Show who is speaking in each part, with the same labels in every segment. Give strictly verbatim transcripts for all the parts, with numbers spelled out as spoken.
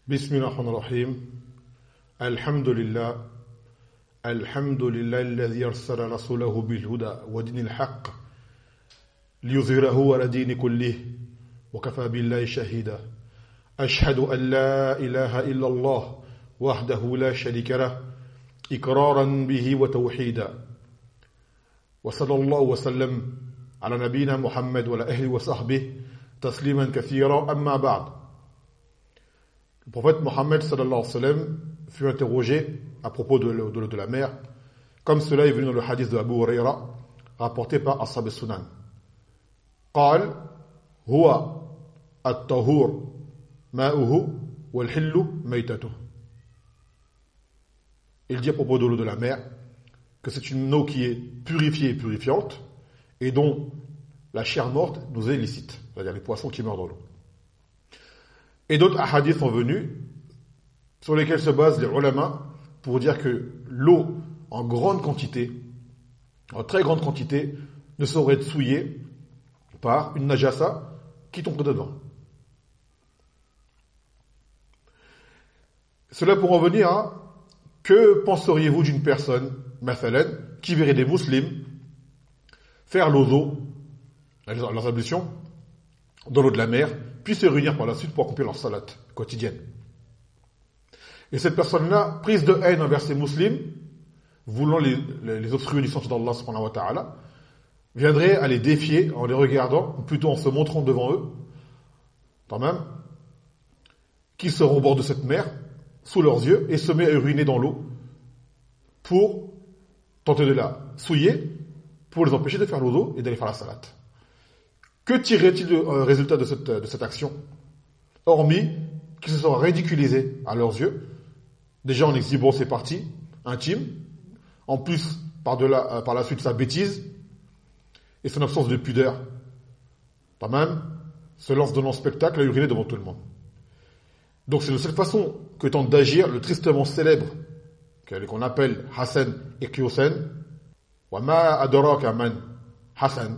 Speaker 1: بسم الله الرحمن الرحيم الحمد لله الحمد لله الذي أرسل رسوله بالهدى ودين الحق ليظهره على دين كله وكفى بالله شهيدا أشهد أن لا إله إلا الله وحده لا شريك له إقرارا به وتوحيدا وصلى الله وسلم على نبينا محمد وعلى أهله وصحبه تسليما كثيرا أما بعد. Le prophète Mohammed sallallahu alayhi wa sallam fut interrogé à propos de, de, de la mer, comme cela est venu dans le hadith de Abu Huraira, rapporté par Ashab al-Sunan. قال هو الطهور ماؤه والحل ميتته. Il dit à propos de l'eau de la mer que c'est une eau qui est purifiée et purifiante et dont la chair morte nous est licite, c'est-à-dire les poissons qui meurent dans l'eau. Et d'autres hadiths sont venus sur lesquels se basent les ulama pour dire que l'eau en grande quantité, en très grande quantité, ne saurait être souillée par une najasa qui tombe dedans. Cela pour en venir à que penseriez-vous d'une personne, mathalan, qui verrait des musulmans faire l'ozo, leurs ablutions, dans l'eau de la mer, puis se réunir par la suite pour accomplir leur salat quotidienne. Et cette personne-là, prise de haine envers ces musulmans, voulant les, les, les obstruer du sens d'Allah subhanahu wa ta'ala, viendrait à les défier en les regardant, ou plutôt en se montrant devant eux, quand même, qu'ils seront au bord de cette mer, sous leurs yeux, et se met à uriner dans l'eau, pour tenter de la souiller, pour les empêcher de faire l'ozo et d'aller faire la salat. Que tirerait-il de euh, résultat de cette, de cette action, hormis qu'ils se sont ridiculisés à leurs yeux, déjà en exhibant ses parties intimes, en plus par, de la, euh, par la suite sa bêtise et son absence de pudeur, pas même se lance dans un spectacle à uriner devant tout le monde. Donc c'est de cette façon que tente d'agir le tristement célèbre qu'on appelle Hassan et Qiyusen, wa ma adraka man Hassan,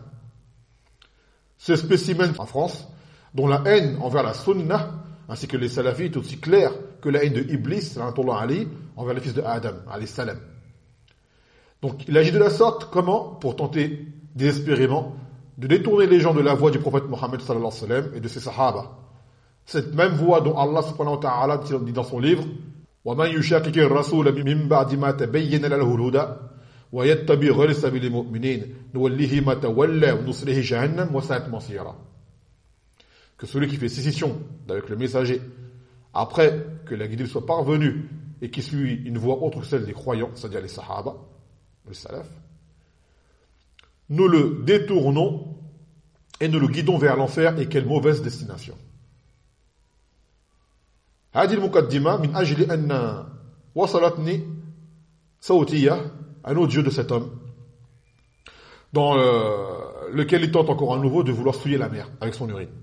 Speaker 1: ce spécimen en France, dont la haine envers la Sunnah, ainsi que les salafis, est aussi claire que la haine de Iblis, Ali, envers le fils de Adam, alayhi salam. Donc il agit de la sorte, comment? Pour tenter désespérément de détourner les gens de la voie du prophète Mohammed sallallahu alayhi wa sallam et de ses sahaba. Cette même voie dont Allah subhanahu wa ta'ala dit dans son livre وَمَنْ يُشَاقِقِ الرَّسُولَ مِنْ بَعْدِ مَا تَبَيَّنَ لَهُ الْهُدَى وَيَتَّبِعْ غَيْرَ سَبِيلِ الْمُؤْمِنِينَ نُوَلِّهِ مَا تَوَلَّى وَنُصْلِهِ جَهَنَّمَ وَسَاءَتْ مَصِيرًا. Que celui qui fait sécession avec le messager, après que la guidée soit parvenue et qui suit une voie autre que celle des croyants, c'est-à-dire les sahaba, les salaf, nous le détournons et nous le guidons vers l'enfer, et quelle mauvaise destination. هذه المقدمة من أجل أن وصلتني صوتية un audio de cet homme dans euh, lequel il tente encore à nouveau de vouloir souiller la mer avec son urine.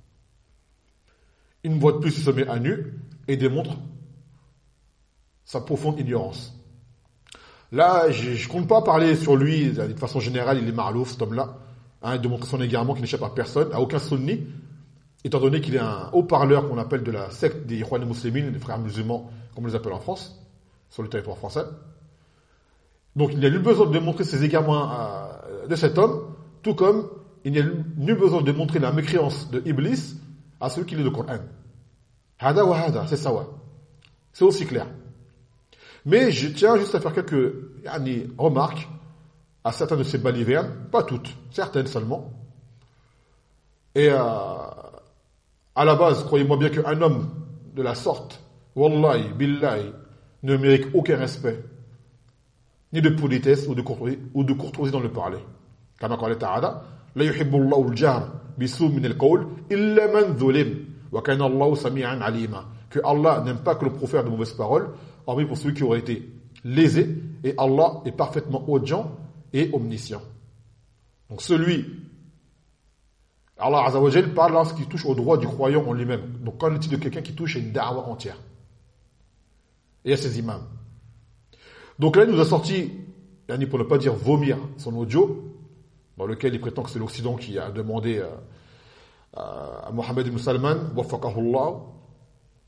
Speaker 1: Une fois de plus, il se met à nu et démontre sa profonde ignorance. Là, je ne compte pas parler sur lui de façon générale, il est ma'louf, cet homme-là, hein, de montrer son égarement qui n'échappe à personne, à aucun sunni, étant donné qu'il est un haut-parleur qu'on appelle de la secte des Ikhwan al-Muslimin, des frères musulmans, comme on les appelle en France, sur le territoire français. Donc il n'y a nul besoin de montrer ses égarements à, de cet homme, tout comme il n'y a nul besoin de montrer la mécréance de Iblis à ceux qui lit le Coran. Hada wa hada, c'est ça, ouais. C'est aussi clair. Mais je tiens juste à faire quelques yani, remarques à certaines de ces balivernes, pas toutes, certaines seulement. Et euh, à la base, croyez-moi bien qu'un homme de la sorte, wallahi, billahi, ne mérite aucun respect, ni de politesse ou de courtoisie, ou de courtoisie dans le parler. Comme قال تعالى لا يحب الله الجهر بسوء من القول إلا من ظلم وكان الله سميعا عليما. Que Allah n'aime pas que le profère de mauvaises paroles, hormis pour celui qui aurait été lésé, et Allah est parfaitement audient et omniscient. Donc celui, Allah Azza wa Jal parle lorsqu'il touche au droit du croyant en lui-même. Donc qu'en est-il de quelqu'un qui touche à une da'wa entière et à ses imams? Donc là, il nous a sorti, pour ne pas dire vomir, son audio, dans lequel il prétend que c'est l'Occident qui a demandé à Mohammed ibn Salman, waffaqahullah,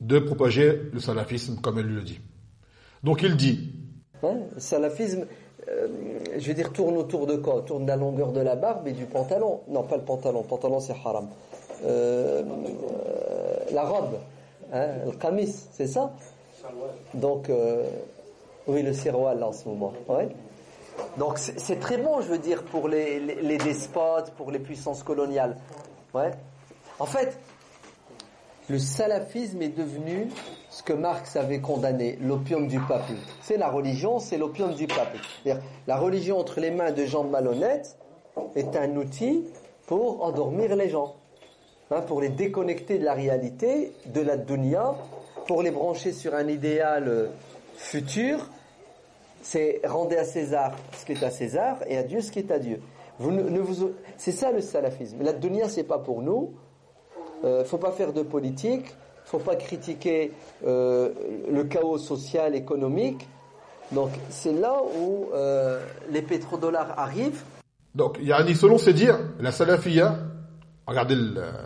Speaker 1: de propager le salafisme, comme elle lui le dit. Donc il dit...
Speaker 2: Hein, le salafisme, euh, je veux dire, tourne autour de quoi? Tourne de la longueur de la barbe et du pantalon. Non, pas le pantalon, le pantalon c'est haram. Euh, euh, la robe, hein, le qamis, c'est ça? Donc, euh, oui, le sirwal là en ce moment. Ouais. Donc c'est, c'est très bon, je veux dire, pour les, les, les despotes, pour les puissances coloniales. Ouais. En fait, le salafisme est devenu ce que Marx avait condamné, l'opium du peuple. C'est la religion, c'est l'opium du peuple. C'est-à-dire, la religion entre les mains de gens malhonnêtes est un outil pour endormir les gens, hein, pour les déconnecter de la réalité, de la dunya, pour les brancher sur un idéal futur. C'est rendez à César ce qui est à César et à Dieu ce qui est à Dieu. Vous ne, ne vous, c'est ça le salafisme. La dunya, c'est pas pour nous. Il euh, ne faut pas faire de politique, il ne faut pas critiquer euh, le chaos social, économique. Donc c'est là où euh, les pétrodollars arrivent.
Speaker 1: Donc, yani, selon ses dires, la salafiyya, regardez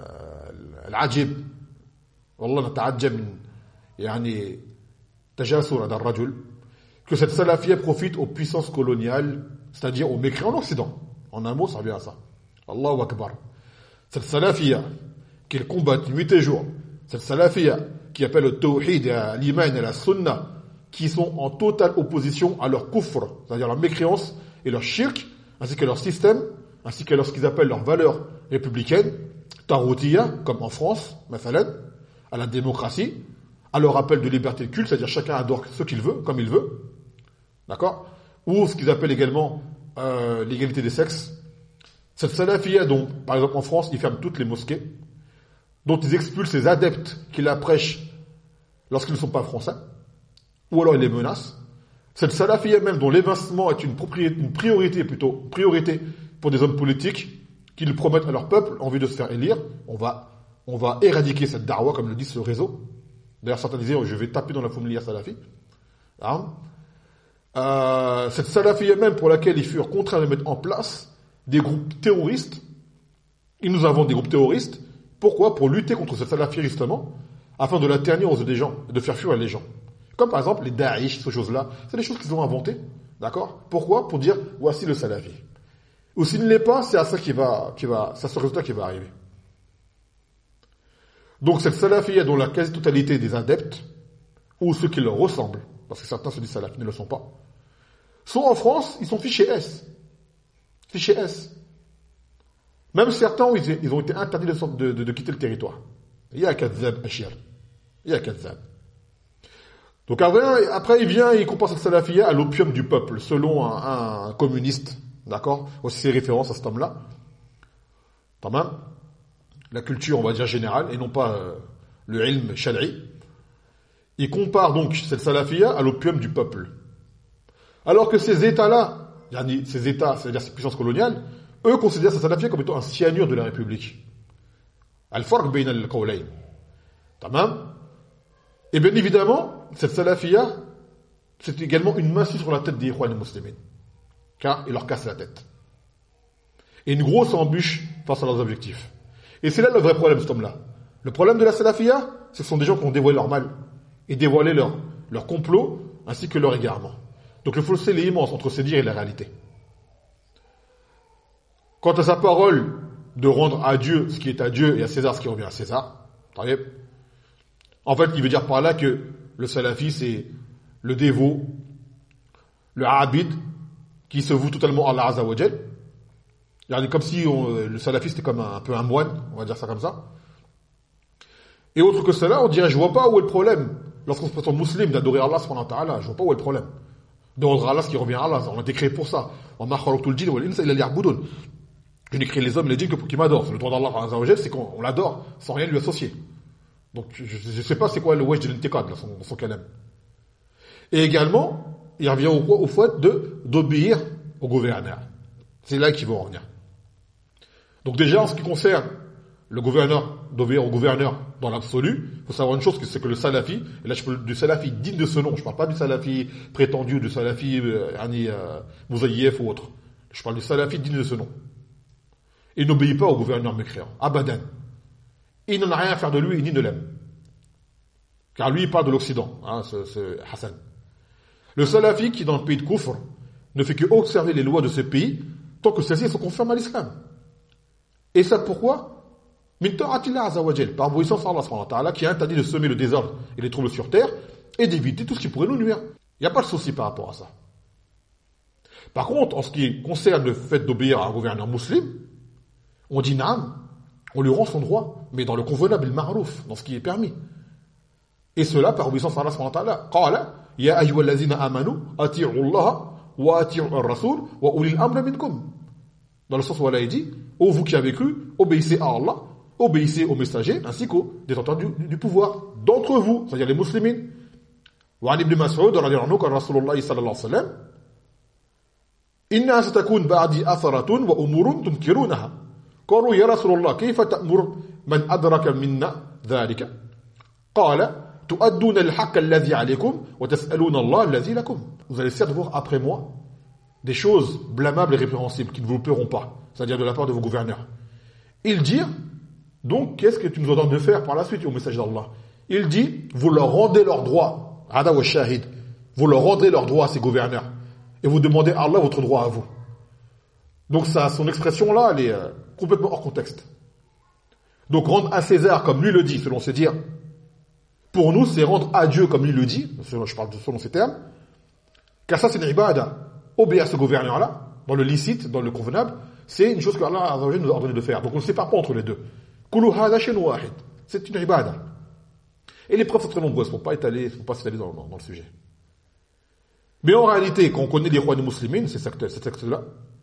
Speaker 1: l'ajib, wallah nata'ajjab min, yani, tajasur ad al-rajul, que cette salafiyya profite aux puissances coloniales, c'est-à-dire aux mécréants en Occident. En un mot, ça revient à ça. Allahu Akbar. Cette salafiyya, qu'ils combattent nuit et jour, cette salafiyya qui appelle le tawhid et à l'iman et à la sunna, qui sont en totale opposition à leur kufr, c'est-à-dire leur mécréance et leur shirk, ainsi que leur système, ainsi que ce qu'ils appellent leurs valeurs républicaines, taroutiyya, comme en France, mathalan, à la démocratie, à leur appel de liberté de culte, c'est-à-dire chacun adore ce qu'il veut, comme il veut, d'accord, ou ce qu'ils appellent également euh, l'égalité des sexes. Cette salafiyya, dont, par exemple en France, ils ferment toutes les mosquées, dont ils expulsent les adeptes qui la prêchent lorsqu'ils ne sont pas français, ou alors ils les menacent. Cette salafiyya même dont l'évincement est une, une priorité plutôt, priorité pour des hommes politiques qui le promettent à leur peuple en vue de se faire élire, on va, on va éradiquer cette darwa, comme le dit ce réseau. D'ailleurs certains disaient, oh, je vais taper dans la fourmilière salafi. Hein euh, cette salafiyya même pour laquelle ils furent contraints de mettre en place des groupes terroristes. Et nous avons des groupes terroristes. Pourquoi? Pour lutter contre cette salafiyya justement, afin de la ternir aux yeux des gens, et de faire fuir les gens. Comme par exemple les Daesh, ces choses-là, c'est des choses qu'ils ont inventées, d'accord? Pourquoi? Pour dire, voici le salafi. Ou s'il ne l'est pas, c'est à ça qui va, qui va, c'est à ce résultat qui va arriver. Donc cette salafiyya dont la quasi-totalité des adeptes, ou ceux qui leur ressemblent, parce que certains se disent salafis, ne le sont pas, sont en France, ils sont fichés S. Fichés S. Même certains, ils, ils ont été interdits de, de, de, de quitter le territoire. Il y a Kazzab Ashir. Il y a Kazzab. Donc après, après, il vient et il compare cette salafiyya à l'opium du peuple, selon un, un communiste, d'accord? Aussi c'est référence à cet homme-là. Tamam. La culture, on va dire, générale, et non pas euh, le ilm shar'i. Il compare donc cette salafiyya à l'opium du peuple. Alors que ces États-là, ces États, c'est-à-dire ces puissances coloniales, eux considèrent cette salafiyya comme étant un cyanure de la République. Al-farq bayna al-qawlayn. Tamam. Et bien évidemment, cette salafiyya, c'est également une massue sur la tête des Ikhwan muslimin. Car il leur casse la tête. Et une grosse embûche face à leurs objectifs. Et c'est là le vrai problème, cet homme-là. Le problème de la salafiyya, ce sont des gens qui ont dévoilé leur mal. Et dévoilé leur, leur complot, ainsi que leur égarement. Donc le fossé est immense entre ces dires et la réalité. Quant à sa parole de rendre à Dieu ce qui est à Dieu et à César ce qui revient à César, en fait, il veut dire par là que le salafi, c'est le dévot, le abid, qui se voue totalement à Allah Azza wa Jal. Comme si on, le salafi, c'était comme un, un peu un moine, on va dire ça comme ça. Et autre que cela, on dirait, je vois pas où est le problème. Lorsqu'on se présente musulman d'adorer Allah subhanahu wa ta'ala, je vois pas où est le problème. De rendre Allah ce qui revient à Allah, on a été créé pour ça. Je n'ai créé les hommes et les djinns que pour qu'ils m'adorent. C'est le droit d'Allah Azza wa Jal, c'est qu'on l'adore sans rien lui associer. Donc, je ne sais pas c'est quoi le wajh de l'intiqad, son, son kalam. Et également, il revient au, au fait de, d'obéir au gouverneur. C'est là qu'il veut en revenir. Donc déjà, en ce qui concerne le gouverneur, d'obéir au gouverneur dans l'absolu, il faut savoir une chose, c'est que le salafi, et là je parle du salafi digne de ce nom, je ne parle pas du salafi prétendu, du salafi euh, euh, Mouzaïef ou autre. Je parle du salafi digne de ce nom. Il n'obéit pas au gouverneur mécréant. Abadan. Il n'en a rien à faire de lui, ni de l'aime. Car lui, il parle de l'Occident, hein, ce, ce Hassan. Le salafi qui, dans le pays de Kufr, ne fait que observer les lois de ce pays tant que celles-ci sont conformes à l'islam. Et ça pourquoi? Min ta'atillah azza wa jal, par obéissance à Allah subhanahu wa ta'ala, qui a interdit de semer le désordre et les troubles sur terre et d'éviter tout ce qui pourrait nous nuire. Il n'y a pas de souci par rapport à ça. Par contre, en ce qui concerne le fait d'obéir à un gouverneur musulman, on dit naam, on lui rend son droit, mais dans le convenable, le ma'rouf, dans ce qui est permis. Et cela par obéissance à Allah subhanahu wa ta'ala. Qala, ya ayyuhallazina amanu, ati'u Allah wa ati'u ar-rasul wa ulil amri minkum. Dans le sens où Allah dit, ô vous qui avez cru, obéissez à Allah, obéissez aux messagers, ainsi qu'aux détenteurs du, du pouvoir, d'entre vous, c'est-à-dire les musulmans. Wa an ibn Mas'ud, radiyallahu anhu, qala Rasulullah sallallahu alayhi wa sallam, inna satakun ba'di atharatun wa umurun tunkirunaha. قالوا يا رسول الله كيف تأمر من أدرك منا ذلك قال تؤدون الحق الذي عليكم وتسألون الله الذي لكم. Vous allez certes voir après moi des choses blâmables et répréhensibles qui ne vous plairont pas, c'est-à-dire de la part de vos gouverneurs. Il dit donc qu'est-ce que tu nous ordonnes de faire par la suite au message d'Allah? Il dit vous leur rendez leurs droits, hada wa shahid, vous leur rendez leurs droits à ces gouverneurs et vous demandez à Allah votre droit à vous. Donc ça, son expression là, elle est euh, complètement hors contexte. Donc rendre à César comme lui le dit, selon ses dires, pour nous c'est rendre à Dieu comme lui le dit, je parle selon ces termes, car ça c'est une ibada. Obéir à ce gouverneur là, dans le licite, dans le convenable, c'est une chose que Allah nous a ordonné de faire. Donc on ne sépare pas entre les deux. Kulu hada shay'un wahid. C'est une ibada. Et les preuves sont très nombreuses, il ne faut pas étaler, il ne faut pas s'étaler dans, dans, dans le sujet. Mais en réalité, quand on connaît les rois des musulmans, ces sectes-là,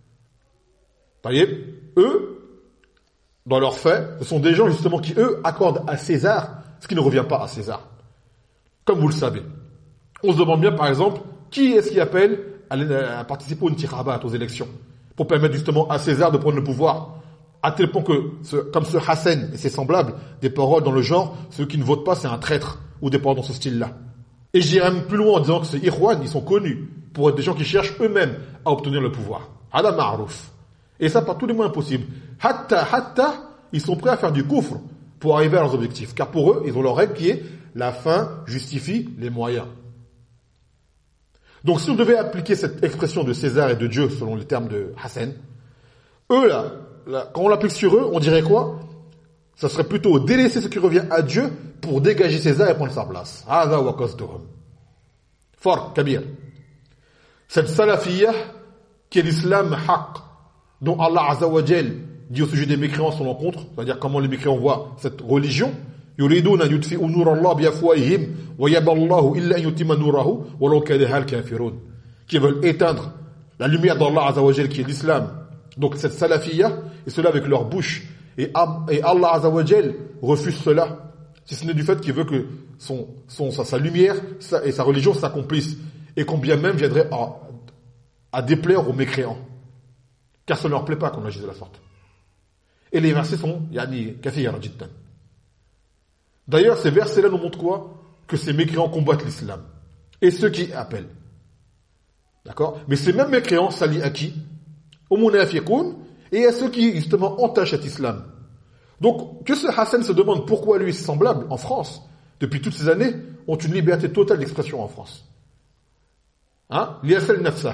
Speaker 1: eux, dans leurs faits, ce sont des gens justement qui, eux, accordent à César ce qui ne revient pas à César. Comme vous le savez. On se demande bien, par exemple, qui est-ce qui appelle à, à participer aux intikhabat, aux élections, pour permettre justement à César de prendre le pouvoir, à tel point que, ce, comme ce Hassan et ses semblables, des paroles dans le genre, ceux qui ne votent pas, c'est un traître, ou des paroles dans ce style-là. Et j'irai même plus loin en disant que ces Ikhwan, ils sont connus pour être des gens qui cherchent eux-mêmes à obtenir le pouvoir. Ala ma'rouf. Et ça par tous les moyens possibles. Hatta, hatta, ils sont prêts à faire du kufr pour arriver à leurs objectifs. Car pour eux, ils ont leur règle qui est la fin justifie les moyens. Donc si on devait appliquer cette expression de César et de Dieu selon les termes de Hassan, eux là, là quand on l'applique sur eux, on dirait quoi? Ça serait plutôt délaisser ce qui revient à Dieu pour dégager César et prendre sa place. Hada wa qasduhum. Fort, kabir. Cette salafiyya qui est l'islam haqq, dont Allah Azza wa Jal dit au sujet des mécréants son encontre, c'est-à-dire comment les mécréants voient cette religion, yuriduna yutfi'u nur Allah bi afwahihim wa yaba Allahu illa an yutimma nurahu walau kariha al-kafirun, qui veulent éteindre la lumière d'Allah Azza wa Jal qui est l'islam. Donc cette salafiyya, et cela avec leur bouche, et, et Allah Azza wa Jal refuse cela, si ce n'est du fait qu'il veut que son, son, sa, sa lumière sa, et sa religion s'accomplissent, et combien même viendrait à, à déplaire aux mécréants. Car ça ne leur plaît pas qu'on agisse de la sorte. Et les versets sont, yani, kathira jiddan. D'ailleurs, ces versets-là nous montrent quoi? Que ces mécréants combattent l'islam. Et ceux qui appellent. D'accord? Mais ces mêmes mécréants s'allient à qui? Aux munafiqoun et à ceux qui, justement, entachent cet islam. Donc, que ce Hassan se demande pourquoi lui et ses semblables, en France, depuis toutes ces années, ont une liberté totale d'expression en France. Hein? L'Iyasal Nafsa.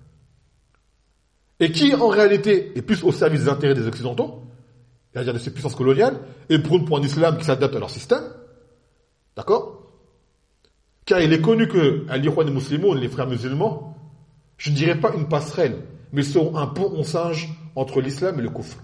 Speaker 1: Et qui, en réalité, est plus au service des intérêts des Occidentaux, c'est-à-dire de ces puissances coloniales, et prône pour un islam qui s'adapte à leur système. D'accord? Car il est connu que, à l'Ikhwan des musulmans, les frères musulmans, je ne dirais pas une passerelle, mais sont un pont en singe entre l'islam et le kufr.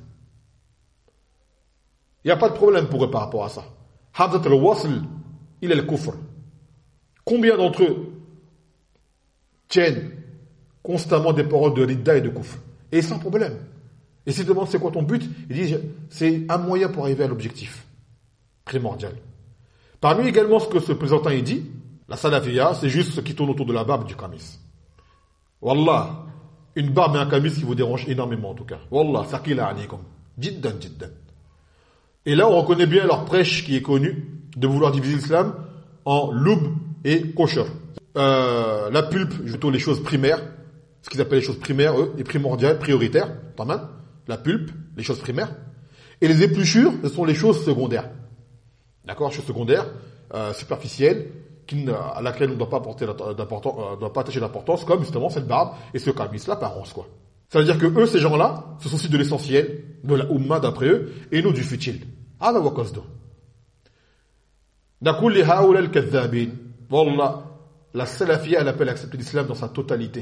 Speaker 1: Il n'y a pas de problème pour eux par rapport à ça. Hamzat al-wasl, il est le kufr. Combien d'entre eux tiennent constamment des paroles de ridda et de kufr? Et sans problème. Et s'ils demandent c'est quoi ton but, ils disent c'est un moyen pour arriver à l'objectif primordial. Parmi également ce que ce présentant il dit, la salafiyya, c'est juste ce qui tourne autour de la barbe et du kamis. Wallah, une barbe et un kamis qui vous dérange énormément en tout cas. Wallah, thaqila alaykum. Jiddan, jiddan. Et là, on reconnaît bien leur prêche qui est connue de vouloir diviser l'islam en loub et kosher. Euh, la pulpe, plutôt les choses primaires, ce qu'ils appellent les choses primaires, eux, les primordiales, prioritaires, tamam. La pulpe, les choses primaires. Et les épluchures, ce sont les choses secondaires. D'accord, choses secondaires. euh, superficielle, qui, à laquelle on ne doit pas porter d'importance, euh, doit pas attacher d'importance, comme justement cette barbe et ce kamis, l'apparence, quoi. Ça veut dire que eux, ces gens-là, se soucient de l'essentiel, de la umma d'après eux, et nous du futile. هذا هو قصده. نقول لهؤلاء الكذابين والله la salafia, elle appelle à accepter l'islam dans sa totalité.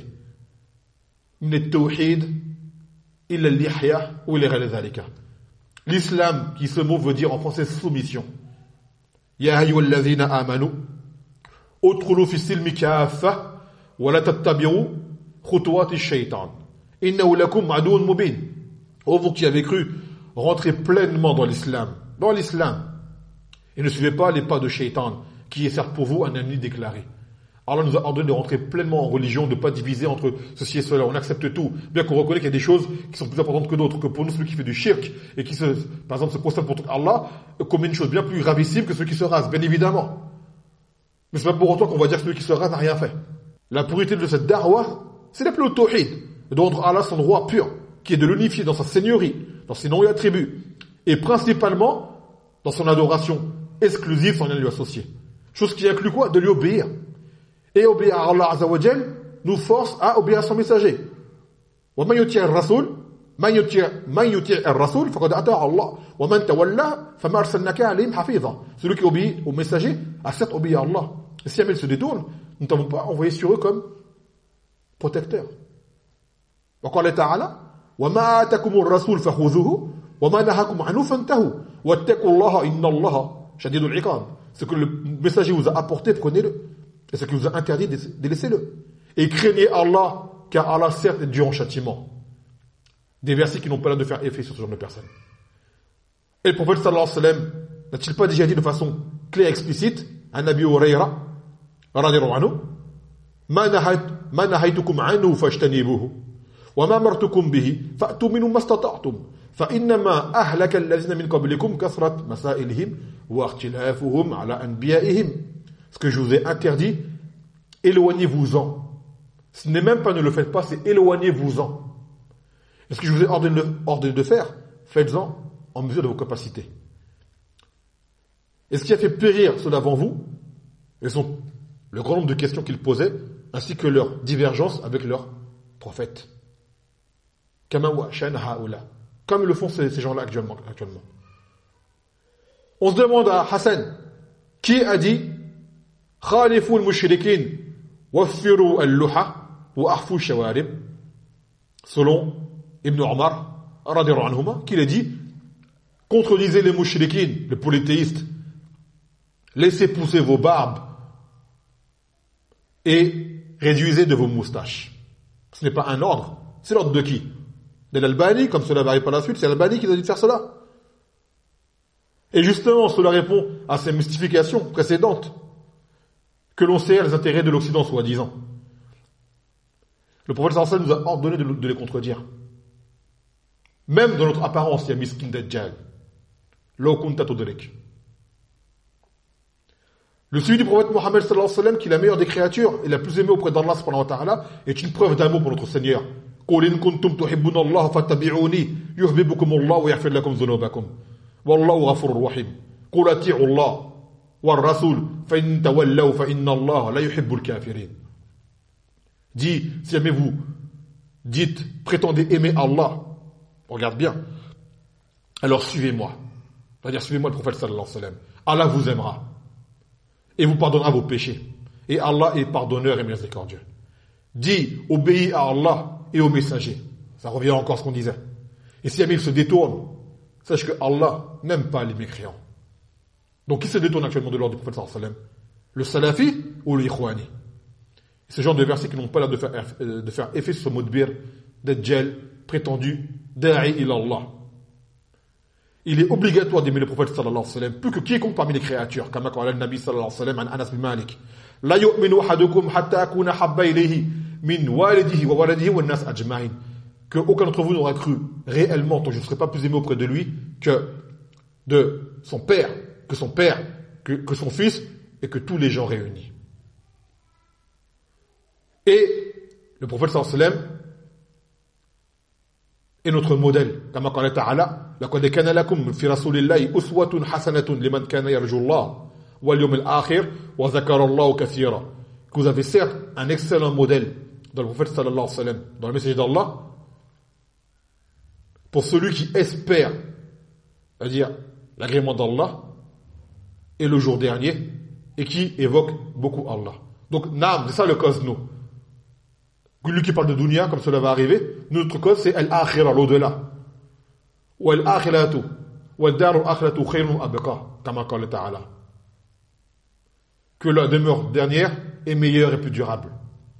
Speaker 1: من التوحيد إلى اللحية وإلى غير ذلك. L'islam, qui ce mot veut dire en français soumission. يا أيها الذين آمنوا ادخلوا في السلم كافة ولا تتبعوا خطوات الشيطان إنه لكم عدو مبين. Ô vous qui avez cru, rentrez pleinement dans l'islam, dans l'islam, et ne suivez pas les pas de Shaitan, qui est certes pour vous un ennemi déclaré. Allah nous a ordonné de rentrer pleinement en religion, de ne pas diviser entre ceci et cela. On accepte tout, bien qu'on reconnaît qu'il y a des choses qui sont plus importantes que d'autres, que pour nous, celui qui fait du shirk et qui, se, par exemple, se prosterne pour Allah, commet une chose bien plus gravissime que celui qui se rase, bien évidemment. Mais c'est pas pour autant qu'on va dire que celui qui se rase n'a rien fait. La pureté de cette da'wah, c'est l'appeler au tawhid, de rendre Allah son roi pur, qui est de l'unifier dans sa seigneurie, dans ses noms et attributs, et principalement dans son adoration exclusive sans rien lui associer. Chose qui inclut quoi? De lui obéir. Et obéir à Allah Azza wa Jal nous force à obéir à son messager. وَمَنْ يُطِعِ الرَّسُولِ مَنْ يُطِعِ الرَّسُولِ فَقَدْ أَطَاعَ اللَّهَ وَمَنْ تَوَلَّى فَمَا أَرْسَلْنَاكَ عَلَيْهِمْ حَفِيظًا. Celui qui obéit au messager a certes obéi à Allah. Et si jamais il se détourne, nous ne t'avons pas envoyé sur eux comme protecteur. وقال تعالى وَمَا آتَكُمُ الرَّسُولُ فَخُذُوهُ وَمَا نَهَاكُمْ عَنْهُ فَانْتَهُوا وَاتَّقُوا اللَّهَ إِنَّ اللَّهَ شَدِيدُ الْعِقَابِ. Ce que le messager vous a apporté, prenez-le. Et ce qui vous a interdit, délaissez-le. Et craignez Allah, car Allah certes est dur en châtiment. Des versets qui n'ont pas l'air de faire effet sur ce genre de personnes. Et le prophète sallallahu alayhi wa sallam n'a-t-il pas déjà dit de façon claire et explicite à Nabi Hurayra, radiyallahu anhu, ma nahaytukum anhu fashtanibuhu, wa ma amartukum bihi, fa'tu minhu mastata'tum, fa innama ahlaka alladhina min qablikum kathrat masailihim wa ikhtilafuhum ala anbiya'ihim. Ce que je vous ai interdit, éloignez-vous-en. Ce n'est même pas ne le faites pas, c'est éloignez-vous-en. Et ce que je vous ai ordonné, ordonné de faire, faites-en en mesure de vos capacités. Et ce qui a fait périr ceux d'avant vous, ce sont le grand nombre de questions qu'ils posaient, ainsi que leur divergence avec leurs prophètes. Comme le font ces, ces gens-là actuellement, actuellement. On se demande à Hassan, qui a dit خالفوا المشركين وفروا اللحى وأحفوا الشوارب, selon Ibn Omar radiyallahu anhuma, qui a dit contredisez les mushrikines, les polythéistes, laissez pousser vos barbes et réduisez de vos moustaches. Ce n'est pas un ordre, c'est l'ordre de qui? De l'Albanie, comme cela va arriver par la suite, c'est l'Albanie qui a dit de faire cela. Et justement, cela répond à ces mystifications précédentes, que l'on sert les intérêts de l'Occident, soi-disant. Le prophète sallallahu alayhi wa sallam nous a ordonné de, de les contredire. Même dans notre apparence, il y a miskin dajjal. Law kunta tudrik. Le suivi du prophète Mohammed sallallahu alayhi wa sallam, qui est la meilleure des créatures et la plus aimée auprès d'Allah subhanahu wa ta'ala, est une preuve d'amour pour notre Seigneur. قُلْ إِن كُنْتُمْ تُحِبُّونَ اللَّهَ فَاتَّبِعُونِي يُحْبِبُكُمُ اللَّهُ وَيَغْفِرْ لَكُمْ ذُنُوبَكُمْ وَاللَّهُ غَفُورٌ رَحِيمٌ قُلْ أَطِيعُوا اللَّهَ والرسول فإن تولوا فإن الله لا يحب الكافرين. Dit, si jamais vous dites, prétendez aimer Allah, regarde bien, alors suivez-moi. C'est-à-dire, suivez-moi le prophète sallallahu alayhi wa sallam. Allah vous aimera et vous pardonnera vos péchés. Et Allah est pardonneur et miséricordieux. Dit, obéis à Allah et au messager. Ça revient encore à ce qu'on disait. Et si jamais il se détourne, sache que Allah n'aime pas les mécréants. Donc, qui se détourne actuellement de l'ordre du prophète sallallahu alayhi wa sallam? Le salafi ou le ikhwani? Ce genre de versets qui n'ont pas l'air de faire, de faire effet sur ce mudbir, dajjal, prétendu, da'i ila Allah. Il est obligatoire d'aimer le prophète sallallahu alayhi wa sallam, plus que quiconque parmi les créatures, comme a le Nabi sallallahu alayhi wa sallam, an Anas bin Malik. La yu'minu ahadukum hatta akuna habba ilayhi min walidihi wa waladihi wa nas ajma'in. Que aucun d'entre vous n'aura cru réellement, tant que je ne serai pas plus aimé auprès de lui, que de son père, que son père, que, que son fils, et que tous les gens réunis. Et le prophète sallallahu alayhi wa sallam est notre modèle. Comme قال تعالى لقد كان لكم في رسول الله أسوة حسنة لمن كان يرجو الله wal yawm al-akhir, wa zakara Allahu kathira. Que vous avez certes un excellent modèle dans le prophète sallallahu alayhi wa sallam, dans le message d'Allah, pour celui qui espère, c'est-à-dire l'agrément d'Allah, et le jour dernier, et qui évoque beaucoup Allah. Donc, naam, c'est ça le cause, nous. Lui qui parle de dunya, comme cela va arriver, notre cause, c'est al-akhira, l'au-delà. Ou al-akhiratu, ou al-daru al-akhiratu khayrun abqa, kama qala ta'ala. Que la demeure dernière est meilleure et plus durable.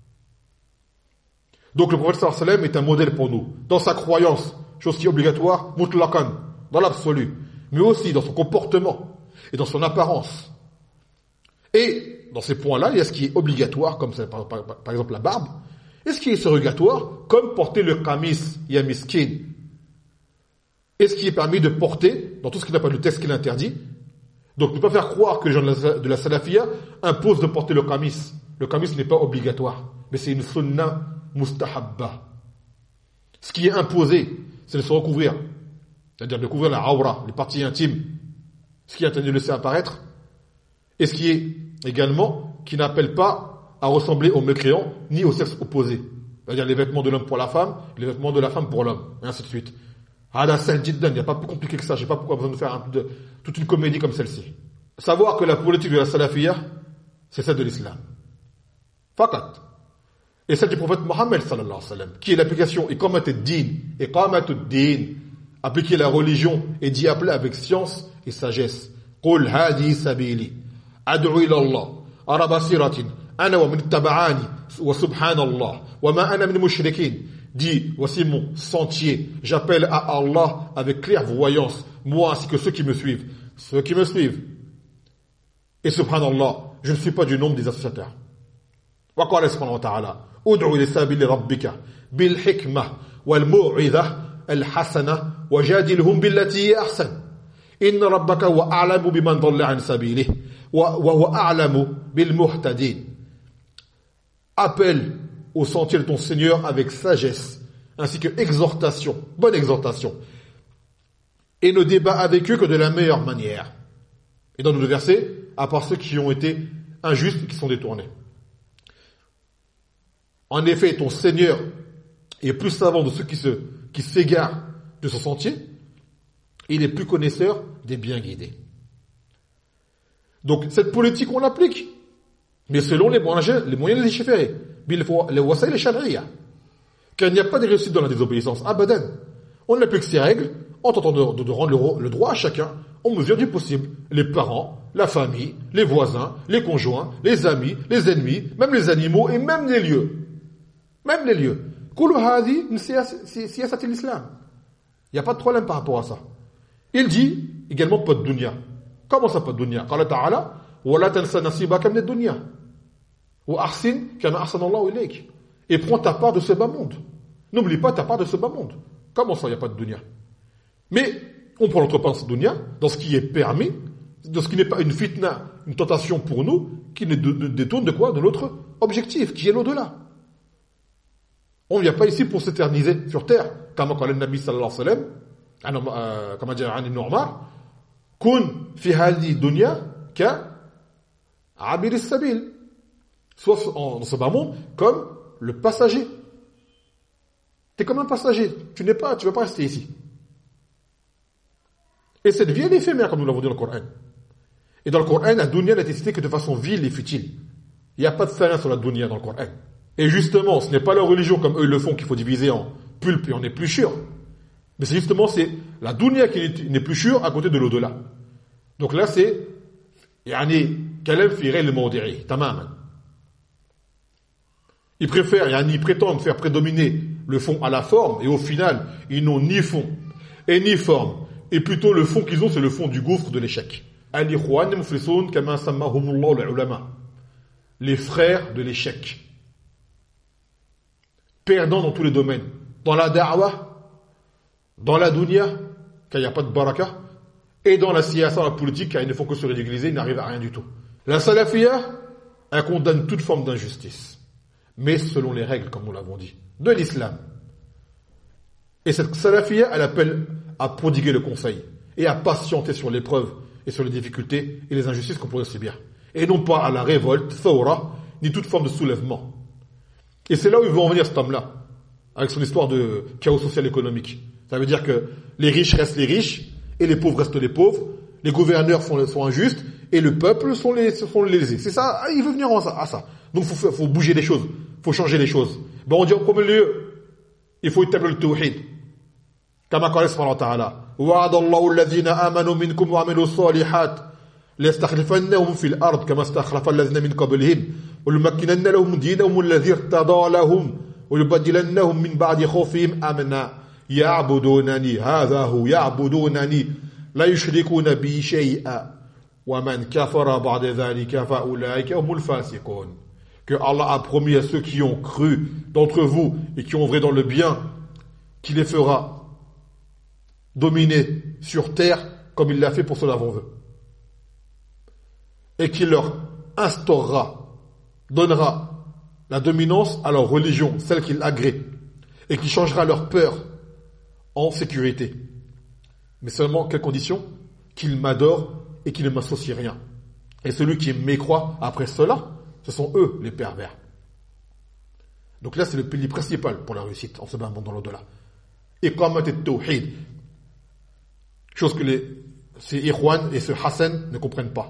Speaker 1: Donc, le prophète sallallahu alayhi wa sallam est un modèle pour nous, dans sa croyance, chose qui est obligatoire, mutlaqan, dans l'absolu, mais aussi dans son comportement et dans son apparence. Et dans ces points-là, il y a ce qui est obligatoire, comme ça, par, par, par exemple la barbe, et ce qui est surrogatoire, comme porter le qamis, ya miskin, et ce qui est permis de porter, dans tout ce qui n'a pas le texte qui l'interdit. Donc ne pas faire croire que les gens de la salafia imposent de porter le qamis. Le qamis n'est pas obligatoire, mais c'est une sunna mustahabba. Ce qui est imposé, c'est de se recouvrir, c'est-à-dire de couvrir la awra, les parties intimes, ce qui est interdit de laisser apparaître, et ce qui est également, qui n'appelle pas à ressembler au mécréant, ni au sexe opposé. C'est-à-dire les vêtements de l'homme pour la femme, les vêtements de la femme pour l'homme, et ainsi de suite. Hada sal jiddan, il n'y a pas plus compliqué que ça, je sais pas pourquoi besoin de faire un, de, toute une comédie comme celle-ci. Savoir que la politique de la salafiyya, c'est celle de l'islam. Fakat. Et celle du prophète Mohammed sallallahu alayhi wa sallam, qui est l'application iqamat ad-din, iqamat ad-din, appliquer la religion et d'y appeler avec science et sagesse. Qul hadi sabili, ad'u ila Allah, ala basiratin, ana wa min ittaba'ani, wa subhanallah, wa ma ana min mushrikin. Dis, voici mon sentier, j'appelle à Allah avec clairvoyance, moi ainsi que ceux qui me suivent. Ceux qui me suivent. Et subhanallah, je ne suis pas du nombre des associateurs. Wa qala subhanahu wa ta'ala, ud'u ila sabili rabbika, bil hikmah, wal mu'idhah, al hasana, wa jadilhum billati ahsan. Inna rabbaka wa a'lamu biman dhalla an sabilihi, wa wa a'lamu bil muhtadin. Appelle au sentier de ton Seigneur avec sagesse, ainsi que exhortation, bonne exhortation, et ne débat avec eux que de la meilleure manière. Et dans nos deux versets, à part ceux qui ont été injustes et qui sont détournés. En effet, ton Seigneur est plus savant de ceux qui se, qui s'égarent de son sentier, et il est plus connaisseur des bien guidés. Donc, cette politique, on l'applique, mais selon les moyens, les moyens légiférés. Les wasaïl et shari'a. Car il n'y a pas de réussite dans la désobéissance. Abadan. On applique ces règles en tentant de, de rendre le, le droit à chacun en mesure du possible. Les parents, la famille, les voisins, les conjoints, les amis, les ennemis, même les animaux et même les lieux. Même les lieux. Kullu hadi siyasat l'islam. Il n'y a pas de problème par rapport à ça. Il dit également pas de dunya. Comment ça pas de dunya? Qala ta'ala wa la tansa nasibaka min ad-dunya. Et prends ta part de ce bas monde. N'oublie pas ta part de ce bas monde. Comment ça, il n'y a pas de dunya? Mais on prend notre part de ce dunya dans ce qui est permis, dans ce qui n'est pas une fitna, une tentation pour nous, qui nous détourne de quoi? De notre objectif, qui est l'au-delà. On ne vient pas ici pour s'éterniser sur terre. Comme a dit le Nabi sallallahu alayhi wa sallam, comme a dit Ibn Umar, kun fi hadi dunya ka abir as-sabil. Soit dans ce bas monde, comme le passager. Tu es comme un passager. Tu n'es pas, tu ne vas pas rester ici. Et cette vie, elle est éphémère, comme nous l'avons dit dans le Coran. Et dans le Coran, la dunya n'a été citée que de façon vile et futile. Il n'y a pas de salaire sur la dunya dans le Coran. Et justement, ce n'est pas leur religion comme eux le font qu'il faut diviser en pulpe et en épluchure. Mais c'est justement, c'est la dunya qui est une épluchure à côté de l'au-delà. Donc là, c'est, yani, kalam fi ghayr al-mawdi'i, tamaman. Ils préfèrent, ils prétendent faire prédominer le fond à la forme, et au final, ils n'ont ni fond et ni forme. Et plutôt, le fond qu'ils ont, c'est le fond du gouffre de l'échec. Les frères de l'échec. Perdants dans tous les domaines. Dans la da'wah, dans la dunya, car il n'y a pas de baraka, et dans la siyasa, la politique, car ils ne font que se ridiculiser, ils n'arrivent à rien du tout. La salafiyya, elle condamne toute forme d'injustice. Mais selon les règles, comme nous l'avons dit, de l'islam. Et cette salafiyya, elle appelle à prodiguer le conseil et à patienter sur l'épreuve et sur les difficultés et les injustices qu'on pourrait subir. Et non pas à la révolte, thawra, ni toute forme de soulèvement. Et c'est là où il veut en venir cet homme-là, avec son histoire de chaos social économique. Ça veut dire que les riches restent les riches, et les pauvres restent les pauvres, les gouverneurs sont, sont injustes, et le peuple sont les, sont les lésés. C'est ça, il veut venir à ça. Donc il faut, faut bouger les choses, il faut changer les choses. Ben on dit en premier lieu, il faut établir le tawhid. كما قال سبحانه وتعالى وعد الله الذين آمنوا منكم وعملوا الصالحات ليستخلفنهم في الأرض كما استخلف الذين من قبلهم وليمكنن لهم دينهم الذي ارتضى لهم ويبدلنهم من بعد خوفهم أمنا يعبدونني هذا هو يعبدونني لا يشركون بي شيئا ومن كفر بعد ذلك فأولئك هم الفاسقون. Que Allah a promis à ceux qui ont cru d'entre vous et qui ont œuvré dans le bien qu'il les fera dominer sur terre comme il l'a fait pour ceux d'avant eux. Et qu'il leur instaurera, donnera la dominance à leur religion, celle qu'il agrée, et qui changera leur peur en sécurité. Mais seulement, quelles conditions? Qu'ils m'adorent et qu'ils ne m'associent rien. Et celui qui mécroit après cela, ce sont eux les pervers. Donc là, c'est le pilier principal pour la réussite en se battant dans l'au-delà. Iqamat at-tawhid. Chose que les, ces Ikhwan et ce Hassan ne comprennent pas.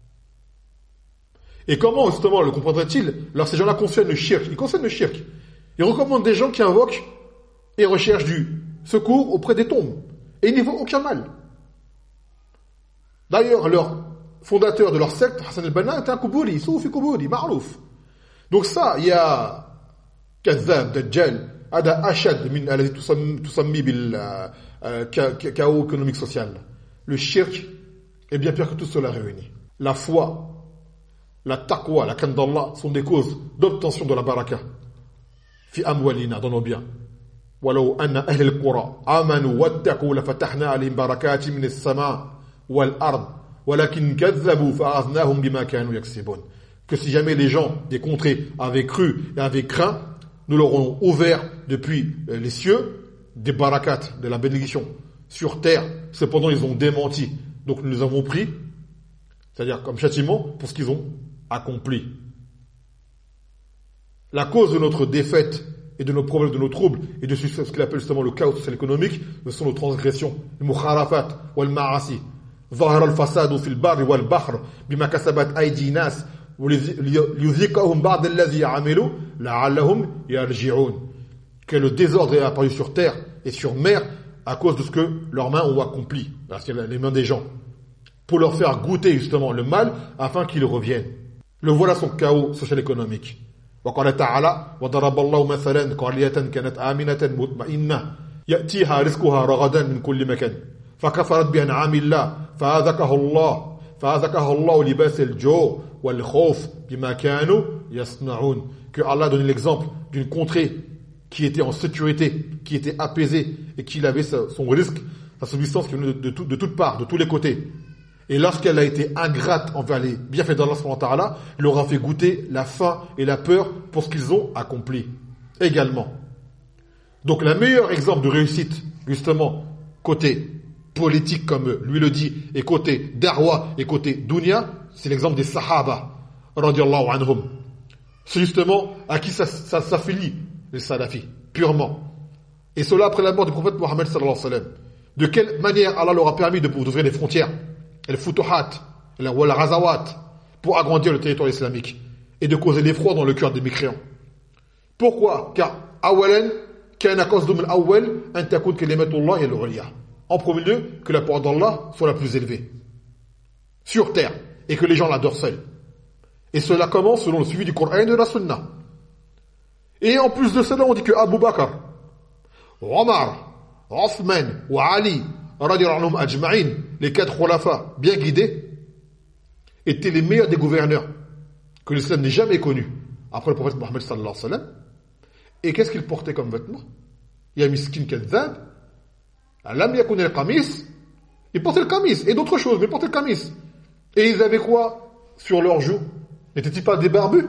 Speaker 1: Et comment, justement, le comprendraient-ils? Alors, ces gens-là concernent le shirk. Ils concernent le shirk. Ils recommandent des gens qui invoquent et recherchent du secours auprès des tombes. Et ils n'y voient aucun mal. D'ailleurs, leur fondateur de leur secte, Hassan al-Banna, était un Kuburi, Soufi Kuburi, Ma'rouf. Donc ça, il y a Kazzab, Dajjal, Ada Ashad, min alladhi tusammi bil chaos économique social. Le shirk est bien pire que tout cela réuni. La foi, la taqwa, la crainte d'Allah sont des causes d'obtention de la baraka. Fi amwalina, dans nos biens. ولو أن أهل القرى آمنوا واتقوا لفتحنا عليهم بركات من السماء والأرض ولكن كذبوا فأخذناهم بما كانوا يكسبون. Que si jamais les gens des contrées avaient cru et avaient craint, nous leur aurons ouvert depuis les cieux des barakats, de la bénédiction sur terre. Cependant, ils ont démenti. Donc nous les avons pris, c'est-à-dire comme châtiment, pour ce qu'ils ont accompli. La cause de notre défaite et de nos problèmes, de nos troubles, et de ce qu'il appelle justement le chaos social économique, ce sont nos transgressions, les mukharafat, wal ma'asi. ظهر الفساد في البر والبحر بما كسبت أيدي الناس ليذيقهم بعض الذي عملوا لعلهم يرجعون. Que le désordre est apparu sur terre et sur mer à cause de ce que leurs mains ont accompli, c'est-à-dire les mains des gens, pour leur faire goûter justement le mal afin qu'ils reviennent. Le voilà son chaos social-économique. وقال تعالى وضرب الله مثلا قرية كانت آمنة مطمئنة يأتيها رزقها رغدا من كل مكان فكفرت بأنعام الله فأذاقها الله فأذاقها الله لباس الجوع والخوف بما كانوا يصنعون. Que Allah donne l'exemple d'une contrée qui était en sécurité, qui était apaisée et qui avait son risque, sa subsistance qui venait de, de, tout, de toutes parts, de tous les côtés. Et lorsqu'elle a été ingrate envers les bienfaits d'Allah subhanahu wa ta'ala, il leur a fait goûter la faim et la peur pour ce qu'ils ont accompli également. Donc le meilleur exemple de réussite, justement, côté politique comme lui le dit, et côté darwa et côté dunya, c'est l'exemple des sahaba, radiyallahu anhum. C'est justement à qui ça, ça s'affilie, les salafis, purement. Et cela après la mort du prophète Mohammed sallallahu alayhi wa sallam. De quelle manière Allah leur a permis de d'ouvrir les frontières, les futuhat, les razawat, pour agrandir le territoire islamique et de causer l'effroi dans le cœur des mécréants. Pourquoi? Car awalan kana qasdum al-awwal an takun kalimatullah al-ulya. En premier lieu, que la parole d'Allah soit la plus élevée sur terre et que les gens l'adorent seuls. Et cela commence selon le suivi du Coran et de la Sunna. Et en plus de cela, on dit que Abu Bakr, Omar, Othman ou Ali, radiyallahu anhum ajma'in, les quatre khulafa bien guidés, étaient les meilleurs des gouverneurs que l'islam n'ait jamais connus après le prophète Mohammed sallallahu alayhi wa sallam. Et qu'est-ce qu'ils portaient comme vêtements? Il y a miskin kadhab, lam yakun al-qamis, ils portaient le qamis et d'autres choses, mais ils portaient le qamis. Et ils avaient quoi sur leurs joues? N'étaient-ils pas des barbus?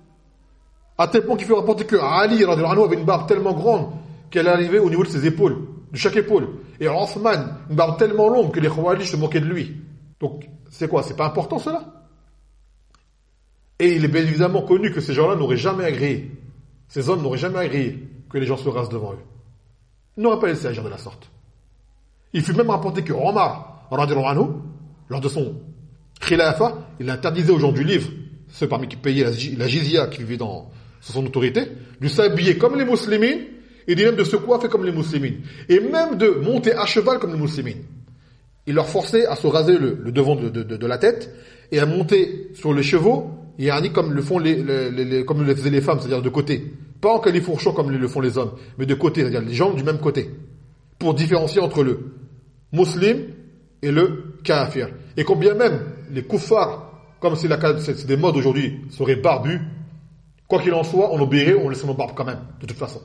Speaker 1: À tel point qu'il faut rapporter que Ali radiyallahu anhu avait une barbe tellement grande qu'elle arrivait au niveau de ses épaules, de chaque épaule. Et Othman, une barbe tellement longue que les Khawarij se moquaient de lui. Donc, c'est quoi? C'est pas important cela? Et il est bien évidemment connu que ces gens-là n'auraient jamais agréé, ces hommes n'auraient jamais agréé que les gens se rasent devant eux. Ils n'auraient pas laissé agir de la sorte. Il fut même rapporté que Omar, radhiyallahu anhu, lors de son khilafa, il interdisait aux gens du livre, ceux parmi qui payaient la, la jizya, qui vivaient dans, sous son autorité, de s'habiller comme les musulmans, et même de se coiffer comme les musulmans, et même de monter à cheval comme les musulmans. Il leur forçait à se raser le, le devant de, de, de, de la tête, et à monter sur les chevaux, et à comme le font les, les, les, les, comme le faisaient les femmes, c'est-à-dire de côté. Pas en califourchon comme le font les hommes, mais de côté, c'est-à-dire les jambes du même côté. Pour différencier entre le musulman et le kafir. Et combien même les kuffars, comme c'est, la, c'est, c'est des modes aujourd'hui, seraient barbus, quoi qu'il en soit, on obéirait, on laissait nos barbes quand même, de toute façon.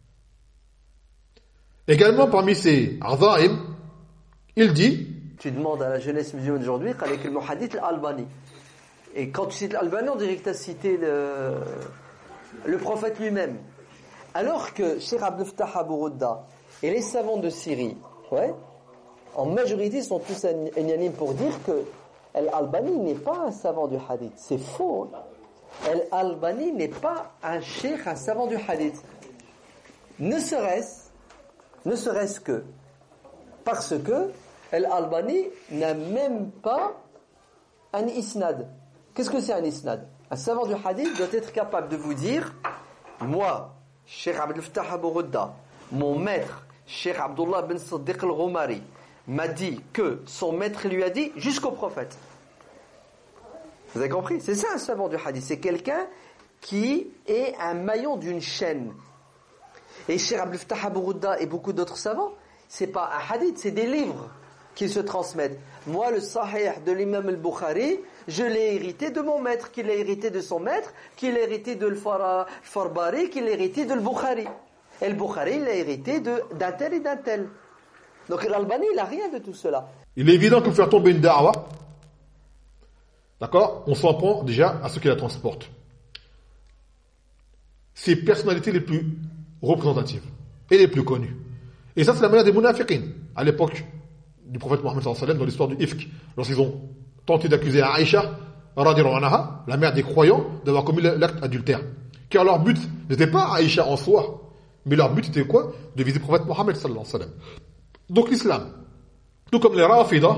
Speaker 1: Également, parmi ces arzaïm, il dit...
Speaker 2: Tu demandes à la jeunesse musulmane d'aujourd'hui, quel est le hadith l'Albani. Et quand tu cites l'Albani, on dirait que tu as cité le, le prophète lui-même. Alors que Cheikh Abdel Fattah Abu Ghudda et les savants de Syrie, ouais, en majorité sont tous unanimes pour dire que Al-Albani n'est pas un savant du hadith. C'est faux. Al-Albani n'est pas un cheikh, un savant du hadith. Ne serait-ce, ne serait-ce que parce que Al-Albani n'a même pas un isnad. Qu'est-ce que c'est un isnad? Un savant du hadith doit être capable de vous dire, moi, Cheikh Abdel Fattah Abu Ghudda, mon maître, Cheikh Abdullah bin Siddiq al-Ghumari, m'a dit que son maître lui a dit jusqu'au prophète. Vous avez compris? C'est ça un savant du hadith. C'est quelqu'un qui est un maillon d'une chaîne. Et Cheikh Abdel Fattah Abu Ghudda et beaucoup d'autres savants, c'est pas un hadith, c'est des livres qui se transmettent. Moi, le Sahih de l'imam al-Bukhari, je l'ai hérité de mon maître, qui l'a hérité de son maître, qui l'a hérité de l'Farbari, qui l'a hérité de l'Bukhari. Et le Bukhari, il l'a hérité de, d'un tel et d'un tel. Donc l'Albani, il n'a rien de tout cela.
Speaker 1: Il est évident que pour faire tomber une da'wa, d'accord, on s'en prend déjà à ceux qui la transportent. Ces personnalités les plus représentatives et les plus connues. Et ça, c'est la manière des munafiqin à l'époque du prophète Mohammed sallallahu alayhi wa sallam, dans l'histoire du Ifk, lorsqu'ils ont tenté d'accuser Aïcha, radhiyallahu anha, la mère des croyants, d'avoir commis l'acte adultère. Car leur but n'était pas Aïcha en soi, mais leur but était quoi? De viser le prophète Mohammed sallallahu alayhi wa sallam. Donc l'islam, tout comme les Rafida,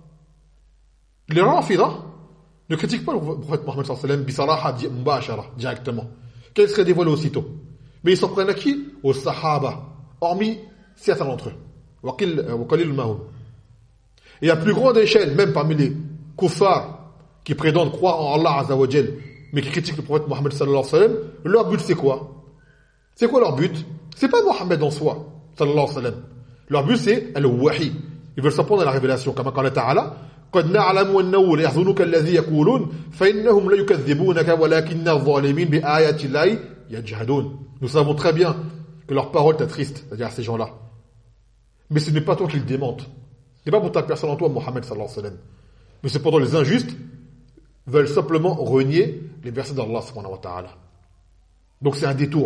Speaker 1: les Rafida ne critiquent pas le prophète Mohammed sallallahu alayhi wa sallam bisaraha mubashara, directement, qu'elle serait dévoilée aussitôt. Mais ils s'en prennent à qui? Aux Sahaba, hormis certains d'entre eux. Waqil mahum. Et à plus grande échelle, même parmi les kuffars qui prétendent croire en Allah Azza wa Jal, mais qui critiquent le prophète Mohammed sallallahu alayhi wa sallam, leur but c'est quoi? C'est quoi leur but? C'est pas Mohammed en soi, sallallahu alayhi wa sallam. Leur but c'est al-wahi. Ils veulent s'en prendre à la révélation. Comme قال تعالى قد نعلم أنه ليحزنك الذي يقولون فإنهم لا يكذبونك ولكن الظالمين بآيات الله يجحدون. Nous savons très bien que leurs paroles t'attristent, c'est-à-dire à ces gens-là. Mais ce n'est pas toi qui le démente. Ce n'est pas pour ta personne en toi, Mohammed sallallahu alayhi wa sallam. Mais cependant, les injustes veulent simplement renier les versets d'Allah subhanahu wa ta'ala. Donc c'est un détour.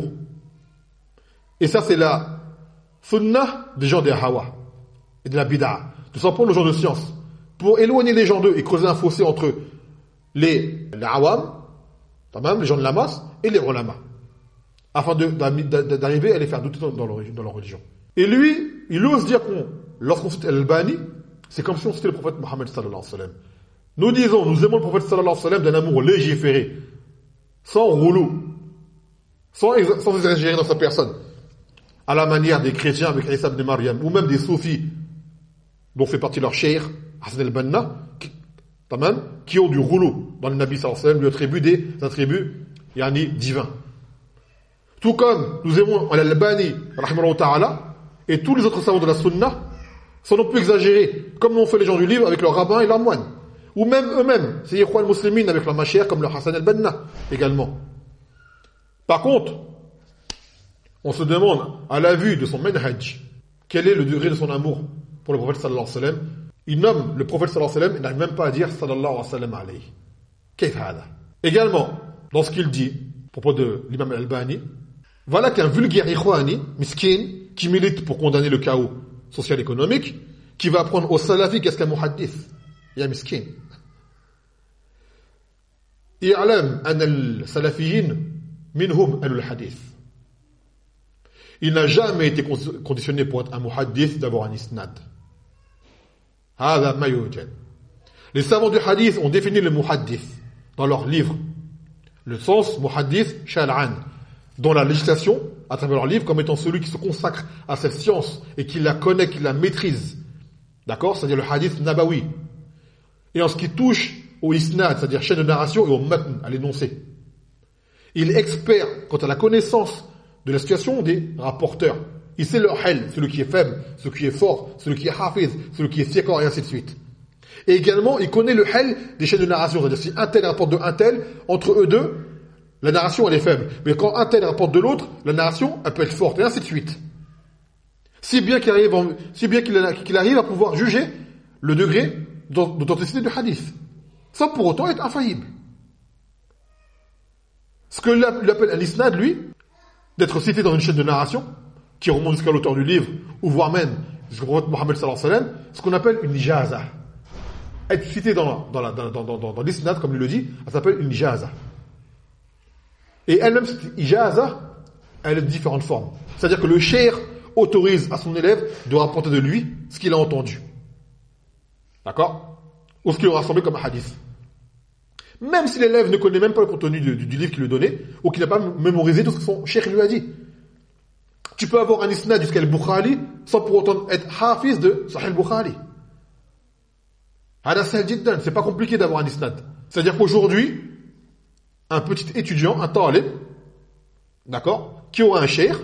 Speaker 1: Et ça, c'est la sunnah des gens des hawa et de la bid'a. De s'en prendre aux gens de science pour éloigner les gens d'eux et creuser un fossé entre les, les awam, les gens de la masse, et les ulama, afin de, d'arriver à les faire douter dans leur, dans leur religion. Et lui, il ose dire qu'on, lorsqu'on cite Al-Albani, c'est comme si on citait le prophète Mohammed sallallahu alayhi wa sallam. Nous disons, nous aimons le prophète sallallahu alayhi wa sallam d'un amour légiféré, sans roulou, sans, sans exagérer dans sa personne, à la manière des chrétiens avec Isa ibn Maryam, ou même des soufis, dont fait partie leur cheikh, Hassan al-Banna, qui, qui ont du roulou dans le Nabi sallallahu alayhi wa sallam, lui attribue des attributs yani, divins. Tout comme nous aimons Al-Albani, rahimahullah ta'ala, et tous les autres savants de la sunna, sans non plus exagérer, comme l'ont fait les gens du livre avec leurs rabbins et leurs moines. Ou même eux-mêmes, c'est Ikhwan al-Muslimin avec leur machère, comme le Hassan al-Banna, également. Par contre, on se demande, à la vue de son manhaj, quel est le degré de son amour pour le prophète sallallahu alayhi wa sallam. Il nomme le prophète sallallahu alayhi wa sallam, il n'arrive même pas à dire sallallahu alayhi wa sallam alayhi. Kayf hada? Également, dans ce qu'il dit, à propos de l'imam al-Albani, voilà qu'un vulgaire ikhwani, miskin, qui milite pour condamner le chaos social-économique, qui va apprendre aux salafis qu'est-ce qu'un muhaddith. يا مسكين. يعلم أن السلفيين منهم أهل الحديث. Il n'a jamais été conditionné pour être un muhaddith d'avoir un isnad. هذا ما يوجد. Les savants du hadith ont défini le muhaddith dans leurs livres. Le sens muhaddith shar'an dans la législation à travers leurs livres comme étant celui qui se consacre à cette science et qui la connaît, qui la maîtrise. D'accord? C'est-à-dire le hadith nabawi. Et en ce qui touche au isnad, c'est-à-dire chaîne de narration et au matn, à l'énoncé. Il est expert quant à la connaissance de la situation des rapporteurs. Il sait leur hal, celui qui est faible, celui qui est fort, celui qui est hafiz, celui qui est thiqar et ainsi de suite. Et également, il connaît le hal des chaînes de narration. C'est-à-dire si un tel rapporte de un tel, entre eux deux, la narration elle est faible. Mais quand un tel rapporte de l'autre, la narration elle peut être forte et ainsi de suite. Si bien qu'il arrive, en, si bien qu'il, qu'il arrive à pouvoir juger le degré d'authenticité du hadith, sans pour autant être infaillible. Ce que lui appelle un isnad, lui, d'être cité dans une chaîne de narration, qui remonte jusqu'à l'auteur du livre, ou voire même jusqu'au prophète Mohammed sallallahu alayhi wa sallam, ce qu'on appelle une ijaza. Être cité dans, dans, la, dans, dans, dans, dans l'isnad, comme il le dit, ça s'appelle une ijaza. Et elle-même, cette ijaza, elle a différentes formes. C'est-à-dire que le cheikh autorise à son élève de rapporter de lui ce qu'il a entendu. D'accord? Ou ce qu'il aura rassemblé comme un hadith. Même si l'élève ne connaît même pas le contenu du, du, du livre qu'il lui donnait, ou qu'il n'a pas mémorisé tout ce que son cheikh lui a dit. Tu peux avoir un isnad jusqu'à al-Bukhari sans pour autant être hafiz de Sahih al-Bukhari. Hada sahl jiddan, c'est pas compliqué d'avoir un isnad. C'est-à-dire qu'aujourd'hui, un petit étudiant, un talib, d'accord, qui aura un cheikh,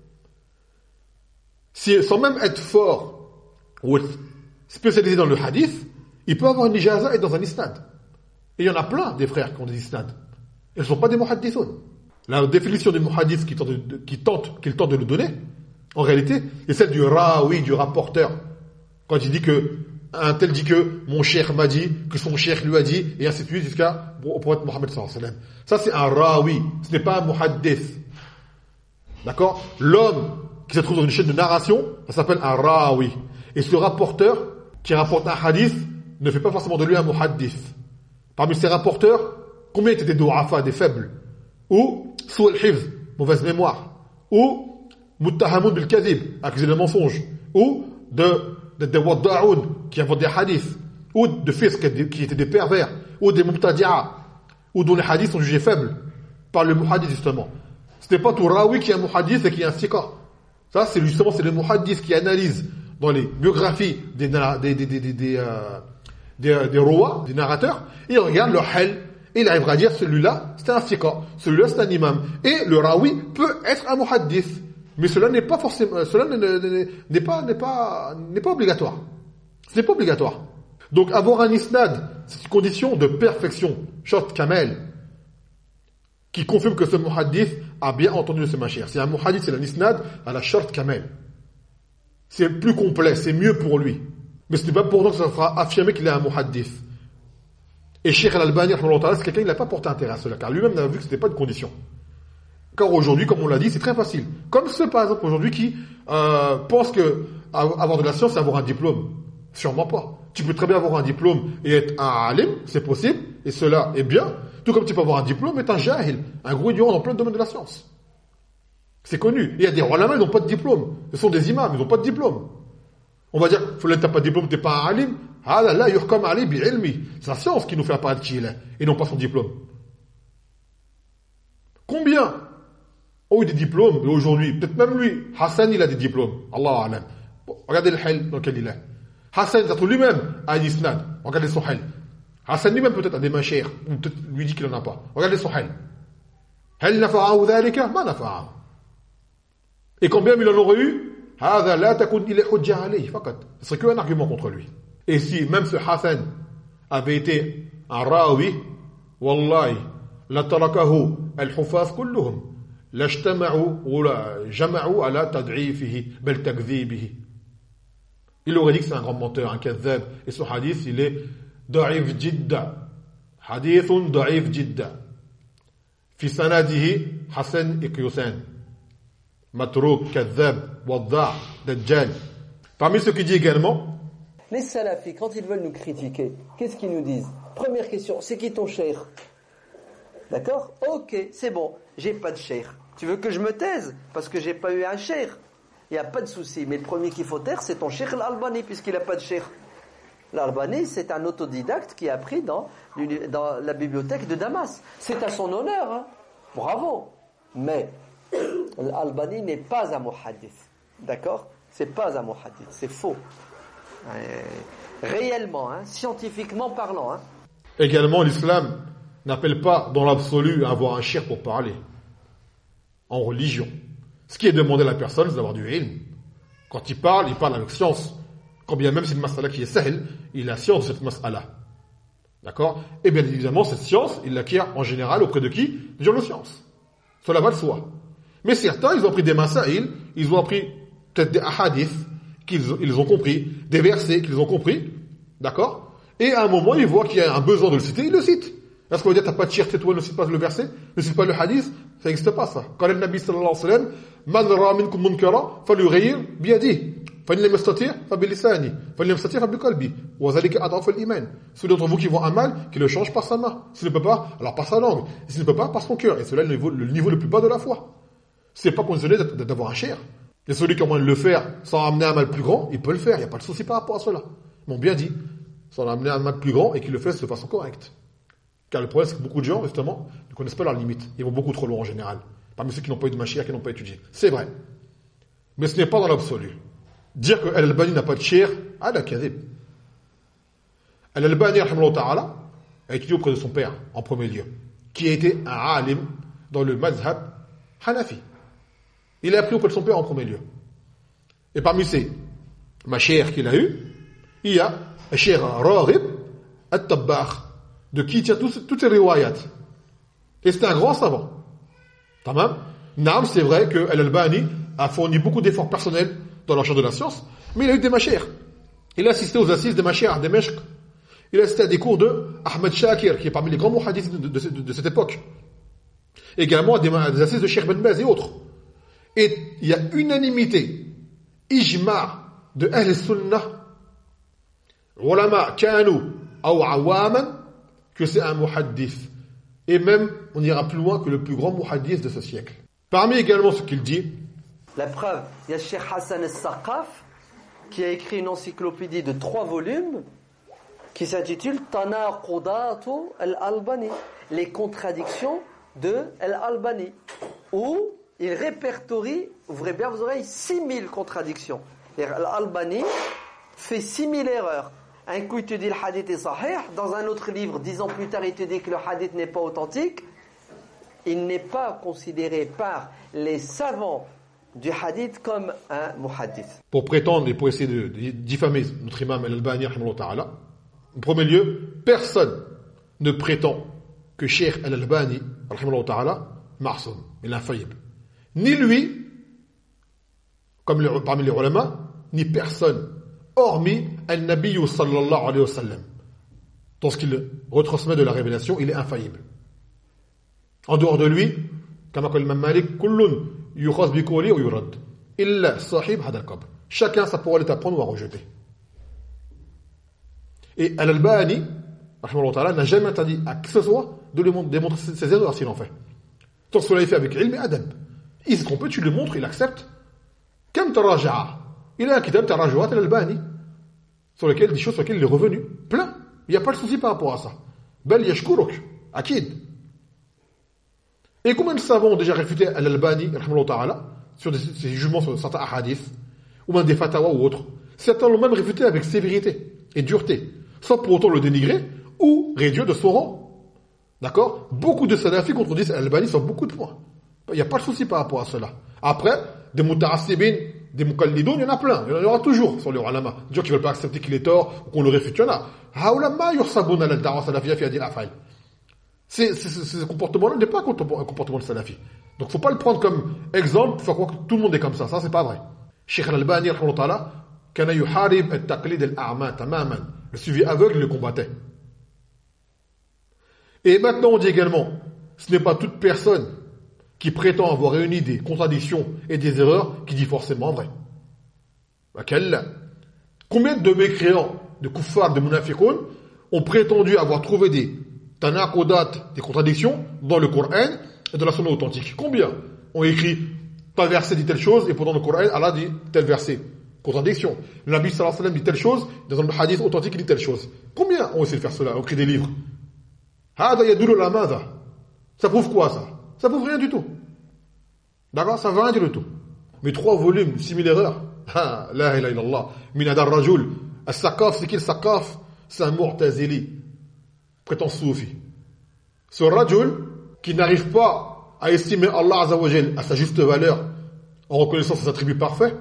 Speaker 1: si, sans même être fort ou être spécialisé dans le hadith, il peut avoir une ijaza et être dans un isnad. Et il y en a plein des frères qui ont des isnad. Ils ne sont pas des muhaddithun. La définition du muhaddith qu'il tente, de, qui tente, qu'il tente de nous donner, en réalité, est celle du rawi, du rapporteur. Quand il dit que, un tel dit que mon cheikh m'a dit, que son cheikh lui a dit, et ainsi de suite jusqu'à au prophète Mohammed sallallahu alayhi wa sallam. Ça c'est un rawi, ce n'est pas un muhaddith. D'accord? L'homme qui se trouve dans une chaîne de narration, ça s'appelle un rawi. Et ce rapporteur qui rapporte un hadith ne fait pas forcément de lui un muhaddith. Parmi ces rapporteurs, combien étaient des du'afa, des faibles? Ou sou al-hifz, mauvaise mémoire? Ou muttahamun bil kadhib, accusé de mensonge? Ou de de, de wadda'oun, qui inventent des hadiths? Ou de fils qui étaient des pervers? Ou des mubtadi'a, ou dont les hadiths sont jugés faibles par le muhaddith justement. Ce n'est pas tout rawi qui est un muhaddith et qui est un thiqa. Ça c'est justement c'est le muhaddith qui analyse dans les biographies des des des des des, des, euh, des, des rois, des narrateurs, et il regarde leur hal, et il arrivera à dire celui-là c'est un thiqa, celui-là c'est un imam, et le rawi peut être un muhaddith, mais cela n'est pas forcément, cela n'est pas n'est pas n'est pas obligatoire. Ce n'est pas obligatoire. Donc avoir un isnad, c'est une condition de perfection, shart kamel, qui confirme que ce muhaddith a bien entendu de ce machir. C'est un muhaddith, c'est un isnad à la shart kamel. C'est plus complet, c'est mieux pour lui. Mais ce n'est pas pour autant que ça fera affirmer qu'il est un muhaddith. Et Cheikh Al-Albani, c'est quelqu'un qui n'a pas porté intérêt à cela, car lui-même n'a vu que ce n'était pas une condition. Car aujourd'hui, comme on l'a dit, c'est très facile. Comme ceux, par exemple, aujourd'hui, qui euh, pensent que avoir de la science, c'est avoir un diplôme. Sûrement pas. Tu peux très bien avoir un diplôme et être un alim, c'est possible, et cela est bien. Tout comme tu peux avoir un diplôme et être un jahil, un gros ignorant dans plein de domaines de la science. C'est connu. Et il y a des ulama, ils n'ont pas de diplôme. Ce sont des imams, ils n'ont pas de diplôme. On va dire, tu n'as pas de diplôme, tu n'es pas un alim. Ah là là, yuhkam ali bi ilmi. C'est la science qui nous fait apparaître qui il est, et non pas son diplôme. Combien ont eu des diplômes aujourd'hui? Peut-être même lui, Hassan, il a des diplômes. Allah alam. Regardez le hal dans lequel il est. Hassan, ça trouve lui-même a un isnad. Regardez son hal. Hassan lui-même peut-être a des machères, ou peut-être lui dit qu'il n'en a pas. Regardez son hal. Hal nafa'ahu dhalika? Ma nafa'ahu. Et combien il en aurait eu? هذا لا تكون إلى حجة عليه فقط. Ce serait qu'un argument contre lui. Et si même ce Hassan avait été un rawi, wallahi, لتركه الحفاظ كلهم لاجتمعوا ولا جمعوا على تضعيفه بل تكذيبه. Il aurait dit que c'est un grand menteur, un kadhab. Et ce hadith, il est ضعيف جدا. حديث ضعيف جدا. في سنده حسن إكيوسان. Matrouk, Kadhab, Wadda, Dajjal. Parmi ceux qui dit également,
Speaker 2: Les salafis, quand ils veulent nous critiquer, qu'est-ce qu'ils nous disent? Première question, c'est qui ton cheikh? D'accord? Ok, c'est bon, j'ai pas de cheikh. Tu veux que je me taise? Parce que j'ai pas eu un cheikh. Il n'y a pas de souci, mais le premier qu'il faut taire, c'est ton cheikh l'Albani, puisqu'il n'a pas de cheikh. L'Albani, c'est un autodidacte qui a appris dans, dans la bibliothèque de Damas. C'est à son honneur, hein? Bravo. Mais l'Albani n'est pas un muhaddith. D'accord? C'est pas un muhaddith, c'est faux. Euh, réellement, hein, scientifiquement parlant. Hein.
Speaker 1: Également, l'islam n'appelle pas dans l'absolu à avoir un cheikh pour parler. En religion. Ce qui est demandé à la personne, c'est d'avoir du ilm. Quand il parle, il parle avec science. Quand bien même c'est une mas'ala qui est sahl, il a science de cette mas'ala. D'accord? Et bien évidemment, cette science, il l'acquiert en général auprès de qui? Des gens de science. Cela va de soi. Mais certains, ils ont appris des masaïl, ils ont appris peut-être des ahadiths, qu'ils ils ont compris, des versets qu'ils ont compris, d'accord? Et à un moment, ils voient qu'il y a un besoin de le citer, ils le citent. Est-ce qu'on va dire, t'as pas de tir, toi, ne cite pas le verset, ne cite pas le hadith? Ça n'existe pas, ça. Quand le Nabi sallallahu alayhi wa sallam, man ra'a minkum munkara, falyughayyir biyadihi. Fa in lam yastati' fa bilisani, fa in lam yastati' fa biqalbi. Wa dhalika ad'afu al-iman. Ceux d'entre vous qui voient un mal, qui le change par sa main. S'il ne peut pas, alors par sa langue. S'il ne peut pas, par son cœur. Et cela est le niveau, le niveau le plus bas de la foi. C'est pas conditionné d'avoir un cher. Et celui qui a moyen de le faire sans amener un mal plus grand, il peut le faire. Il n'y a pas de souci par rapport à cela. Ils m'ont bien dit. Sans amener un mal plus grand et qu'il le fasse de façon correcte. Car le problème, c'est que beaucoup de gens, justement, ne connaissent pas leurs limites. Ils vont beaucoup trop loin en général. Parmi ceux qui n'ont pas eu de machia, qui n'ont pas étudié. C'est vrai. Mais ce n'est pas dans l'absolu. Dire que Al-Albani n'a pas de shir, ah, la kadhib. Al-Albani, rahimahullah ta'ala, a étudié auprès de son père, en premier lieu, qui était un alim dans le mazhab Hanafi. Il a appris auprès de son père en premier lieu. Et parmi ces machir qu'il a eu, il y a Cheikh Raghib At-Tabbakh, de qui il tient toutes ces riwayat. Et c'est un grand savant. Tamam. Naam, c'est vrai que Al-Albani a fourni beaucoup d'efforts personnels dans le champ de la science, mais il a eu des machères. Il a assisté aux assises des machères, des meshk. Il a assisté à des cours de Ahmed Shakir, qui est parmi les grands muhaddiths de, de, de, de cette époque. Également à des, à des assises de Cheikh Ben Baz et autres. Et il y a unanimité, ijma' de Ahl Sunnah, ulama kanu ou awaman, que c'est un muhaddith. Et même, on ira plus loin que le plus grand muhaddith de ce siècle. Parmi également ce qu'il dit,
Speaker 2: la preuve, il y a Cheikh Hassan al-Saqaf qui a écrit une encyclopédie de trois volumes qui s'intitule Tanaqudatu al-Albani, les contradictions de al-Albani, où il répertorie, ouvrez bien vos oreilles, six mille contradictions. Al-Albani fait six mille erreurs. Un coup il te dit le hadith est sahih, dans un autre livre, dix ans plus tard il te dit que le hadith n'est pas authentique. Il n'est pas considéré par les savants du hadith comme un muhaddith.
Speaker 1: Pour prétendre et pour essayer de, de diffamer notre imam Al-Albani, rahimahullah ta'ala, en premier lieu, personne ne prétend que Cheikh Al-Albani, rahimahullah ta'ala, ma'soum, il est infaillible. Ni lui, comme les, parmi les ulama, ni personne, hormis Al-Nabiyyu sallallahu alayhi wa sallam. Dans ce qu'il retransmet de la révélation, il est infaillible. En dehors de lui, comme a dit l'imam Malik, kullun yukhaz bi qawli ou yurad illa sahib hada al-qabr. Chacun sa parole est à prendre ou à rejeter. Et Al-Albani, rahimahullah ta'ala, n'a jamais interdit à qui que ce soit de lui démontrer ses erreurs s'il en fait. Tant que cela est fait avec ilm et adab. Il s'est trompé, tu le montres, il accepte. Kam taraja'a. Il a un kitab Tarajuat Al-Albani, sur lequel, des choses sur lesquelles il est revenu. Plein. Il n'y a pas de souci par rapport à ça. Bel yashkuruk. Akid. Et combien de savants ont déjà réfuté Al-Albani, rahimahullah ta'ala, sur des, ces jugements sur certains hadiths, ou même des fatawa ou autres. Certains l'ont même réfuté avec sévérité et dureté, sans pour autant le dénigrer, ou réduire de son rang. D'accord? Beaucoup de salafis contredisent Al-Albani sur beaucoup de points. Il n'y a pas de souci par rapport à cela. Après, des muta'assibin, des muqallidoun, il y en a plein. Il y en aura toujours sur les ulama. Des gens qui ne veulent pas accepter qu'il est tort, ou qu'on le réfute, il y en a. Haoula ma yursabuna al-da'wa salafiyya fi hadhihi al-af'al. C'est, c'est, c'est, ce comportement-là n'est pas un comportement de salafi. Donc, faut pas le prendre comme exemple pour faire croire que tout le monde est comme ça. Ça, c'est pas vrai. Cheikh Al-Albani, rahimahullah ta'ala, kana yuharib at-taqlid al-a'ma tamaman. Le suivi aveugle, il le combattait. Et maintenant, on dit également, ce n'est pas toute personne qui prétend avoir réuni des contradictions et des erreurs qui dit forcément vrai. Combien de mécréants de kuffar, de munafiqoun, ont prétendu avoir trouvé des tanaqudat, des contradictions dans le Coran et dans la sunna authentique. Combien ont écrit tel verset dit telle chose et pendant le Coran, Allah dit tel verset. Contradiction. Le Nabi sallallahu alayhi wa sallam dit telle chose, dans un hadith authentique il dit telle chose. Combien ont essayé de faire cela, ont écrit des livres? Hada yadullu la madha. Ça prouve quoi ça? Ça prouve rien du tout. D'accord? Ça veut rien dire du tout. Mais trois volumes, six mille erreurs. Ah, la ilaha illallah. Min hadar rajul. As-Saqaf, c'est qui le Saqaf? C'est un Mu'tazili. Prétend soufi. Ce rajul, qui n'arrive pas à estimer Allah Azza wa Jal à sa juste valeur, en reconnaissant ses attributs parfaits,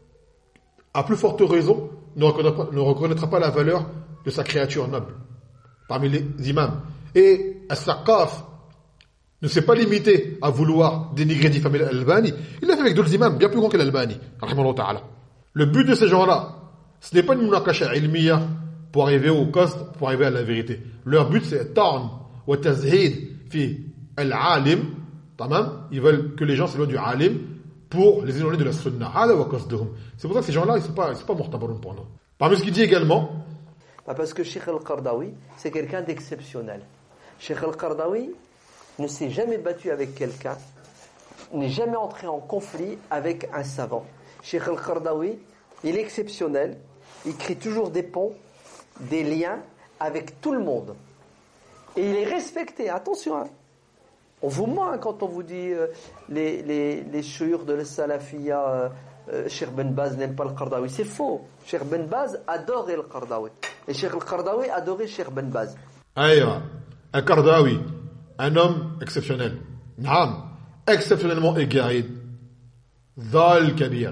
Speaker 1: à plus forte raison, ne reconnaîtra pas, ne reconnaîtra pas la valeur de sa créature noble. Parmi les imams. Et As-Saqaf ne s'est pas limité à vouloir dénigrer, diffamer l'Albani. Il l'a fait avec d'autres imams bien plus grands que l'Albani. Le but de ces gens-là, ce n'est pas une munakasha ilmiya pour arriver au cost, pour arriver à la vérité. Leur but c'est tarn wa tazhid fi al-alim. Ils veulent que les gens s'éloignent du alim pour les éloigner de la sunna. C'est pour ça que ces gens-là, ils ne sont pas, pas mortabaroun pour nous. Parmi ce qu'il dit également,
Speaker 2: parce que Cheikh Al-Qardawi, c'est quelqu'un d'exceptionnel. Cheikh Al-Qardawi ne s'est jamais battu avec quelqu'un, n'est jamais entré en conflit avec un savant. Cheikh Al-Qardawi, il est exceptionnel, il crée toujours des ponts, des liens avec tout le monde. Et il est respecté, attention, hein. On vous ment hein, quand on vous dit euh, les, les, les chouïrs de la Salafiyya, euh, euh, Cheikh Ben Baz n'aime pas Al-Qardawi. C'est faux. Cheikh Ben Baz adorait Al-Qardawi. Et Cheikh Al-Qardawi adorait Cheikh Ben Baz.
Speaker 1: Aïe, Al-Qardawi, un homme exceptionnel. Naam, exceptionnellement égaré. Zal Kabir.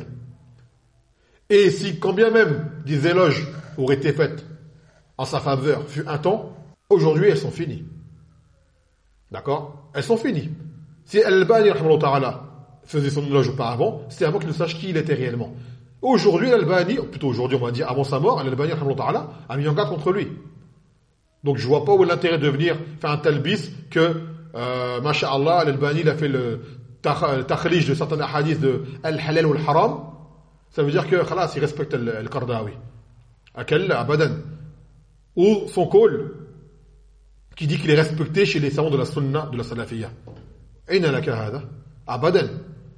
Speaker 1: Et si, quand bien même des éloges auraient été faits en sa faveur, fut un temps, aujourd'hui elles sont finies. D'accord? Elles sont finies. Si Al-Albani faisait son éloge auparavant, c'était avant qu'il ne sache qui il était réellement. Aujourd'hui, Al-Albani, plutôt aujourd'hui on va dire avant sa mort, Al-Albani a mis en garde contre lui. Donc je vois pas où est l'intérêt de venir faire un talbis que, euh, masha'Allah, Al-Albani il a fait le takhlij de certains hadiths de Al-Halal ou Al-Haram. Ça veut dire que, khalas, il respecte Al-Qardawi. Akal, abadan. Ou son call, qui dit qu'il est respecté chez les savants de la sunna, de la salafiyya. Aina laka hada? Abadan.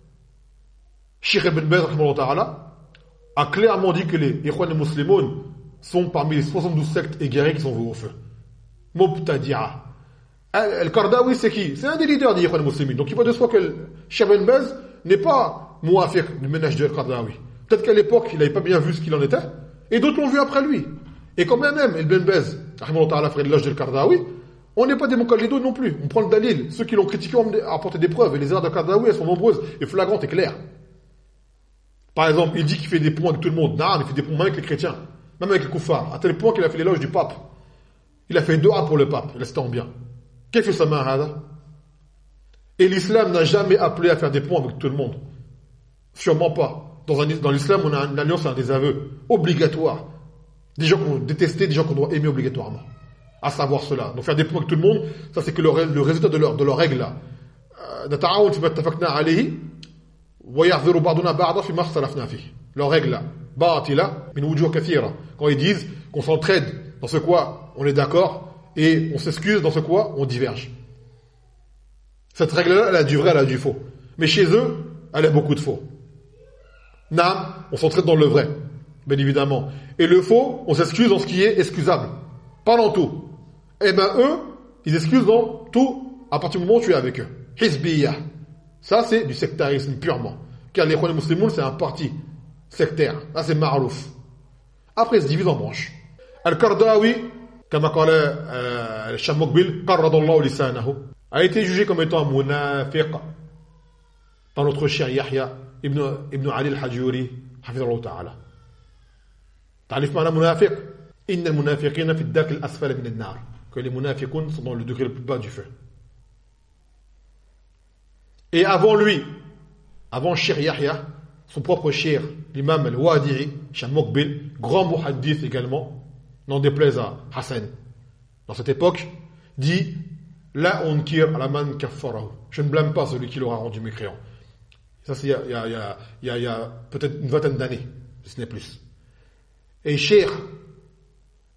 Speaker 1: Cheikh Ibn Baz a clairement dit que les Ikhwan muslimoun sont parmi les soixante-douze sectes égarées qui sont vouées au feu. Mubtadi'a. Al-Qardawi, c'est qui? C'est un des leaders des Ikhwan muslimoun. Donc il va de soi que Cheikh Ibn Baz n'est pas muafiq du ménage de Al-Qardawi. Peut-être qu'à l'époque, il n'avait pas bien vu ce qu'il en était, et d'autres l'ont vu après lui. Et quand même, même Ibn Baz, ferait de l'âge de Al-Qardawi, on n'est pas des muqallidoun non plus. On prend le dalil. Ceux qui l'ont critiqué ont apporté des preuves. Et les erreurs de Qardawi, elles sont nombreuses et flagrantes et claires. Par exemple, il dit qu'il fait des ponts avec tout le monde. Non, il fait des ponts même avec les chrétiens. Même avec les kuffars. À tel point qu'il a fait l'éloge du pape. Il a fait une doha pour le pape. Il restait en bien. Qu'est-ce que ça m'a hada? Et l'islam n'a jamais appelé à faire des ponts avec tout le monde. Sûrement pas. Dans, un, dans l'islam, on a une alliance et un désaveu obligatoire. Des gens qu'on détestait, des gens qu'on doit aimer obligatoirement. À savoir cela. Donc faire des points avec tout le monde, ça c'est que le, le résultat de leur, de leur règle là. Leur règle là. Quand ils disent qu'on s'entraide dans ce quoi on est d'accord et on s'excuse dans ce quoi on diverge. Cette règle là, elle a du vrai, elle a du faux. Mais chez eux, elle a beaucoup de faux. Nam, on s'entraide dans le vrai, bien évidemment. Et le faux, on s'excuse dans ce qui est excusable. Pas dans tout. Eh ben eux, ils excusent dans tout à partir du moment où tu es avec eux. Hizbiyah. Ça c'est du sectarisme purement. Car les Ikhwan muslimoun c'est un parti sectaire. Là c'est ma'rouf. Après ils se divisent en branches. Al-Qardawi, comme a dit Sham Mokbil, qarradallahu lisanahu, a été jugé comme étant un munafiq par notre cher Yahya ibn, ibn Ali al-Hajuri, hafidhahullah ta'ala. Ta'rif ma'na munafiq? Inna al-munafiqina fi ad-dark al-asfala min an-nar. Que les munafiqun sont dans le degré le plus bas du feu. Et avant lui, avant Cheikh Yahya, son propre cheikh, l'imam al-Wadi'i, Sham Mokbil, grand muhaddith également, n'en déplaise à Hassan, dans cette époque, dit La unkir ala man kaffarahu. Je ne blâme pas celui qui l'aura rendu mécréant. Ça, c'est il y a, il y a, il y a, il y a, il y a peut-être une vingtaine d'années, si ce n'est plus. Et Cheikh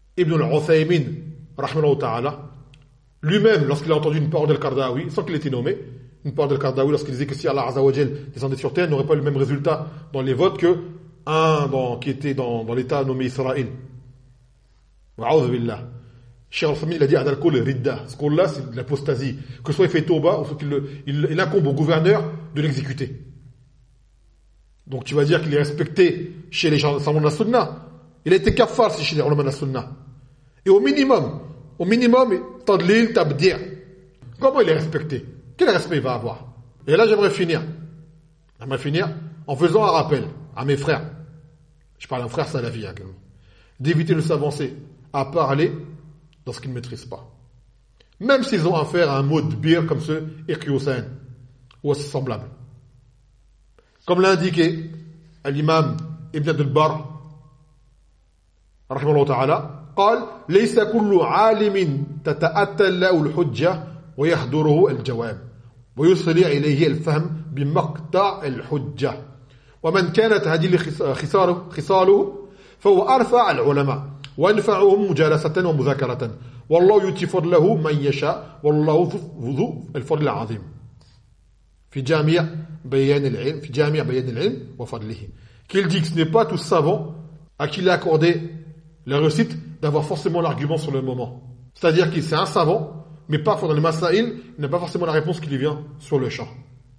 Speaker 1: Ibn al-Uthaymin, rahmanahu ta'ala, lui-même, lorsqu'il a entendu une parole d'Al-Qardawi, sans qu'il ait été nommé, une parole d'Al-Qardawi, lorsqu'il disait que si Allah Azza wa Jal descendait sur terre, n'aurait pas eu le même résultat dans les votes que un dans, qui était dans, dans l'état nommé Israël. Wa'udhu billah. Cheikh al-Uthaymin, il a dit Adal-Kul Ridda. Ce qu'on là, c'est de l'apostasie. Que ce soit il fait Tauba, ou soit qu'il il, il incombe au gouverneur de l'exécuter. Donc tu vas dire qu'il est respecté chez les gens de la Sunna. Il a été kafar chez les ulama de la Sunna. Et au minimum, au minimum, Tadlil, Tabdir. Comment il est respecté? Quel respect il va avoir? Et là, j'aimerais finir. J'aimerais finir en faisant un rappel à mes frères. Je parle à un frère salafi également. D'éviter de s'avancer à parler dans ce qu'ils ne maîtrisent pas. Même s'ils ont affaire à un mot de bir comme ce Irkiyusain ou à ce semblable. Comme l'a indiqué l'imam Ibn Abd al-Barr, rahimahullah ta'ala, قال ليس كل عالم تتأتى له الحجة ويحضره الجواب ويسرع إليه الفهم بمقطع الحجة ومن كانت هذه خصاله خصاله فهو أرفع العلماء وأنفعهم مجالسة ومذاكرة والله يؤتي فضله من يشاء والله ذو الفضل العظيم في جامع بيان العلم في جامع بيان العلم وفضله. Qu'il dit que ce n'est pas tout savant à qui il a accordé la réussite d'avoir forcément l'argument sur le moment. C'est-à-dire qu'il c'est un savant, mais parfois dans les masaïl, il n'a pas forcément la réponse qui lui vient sur le champ.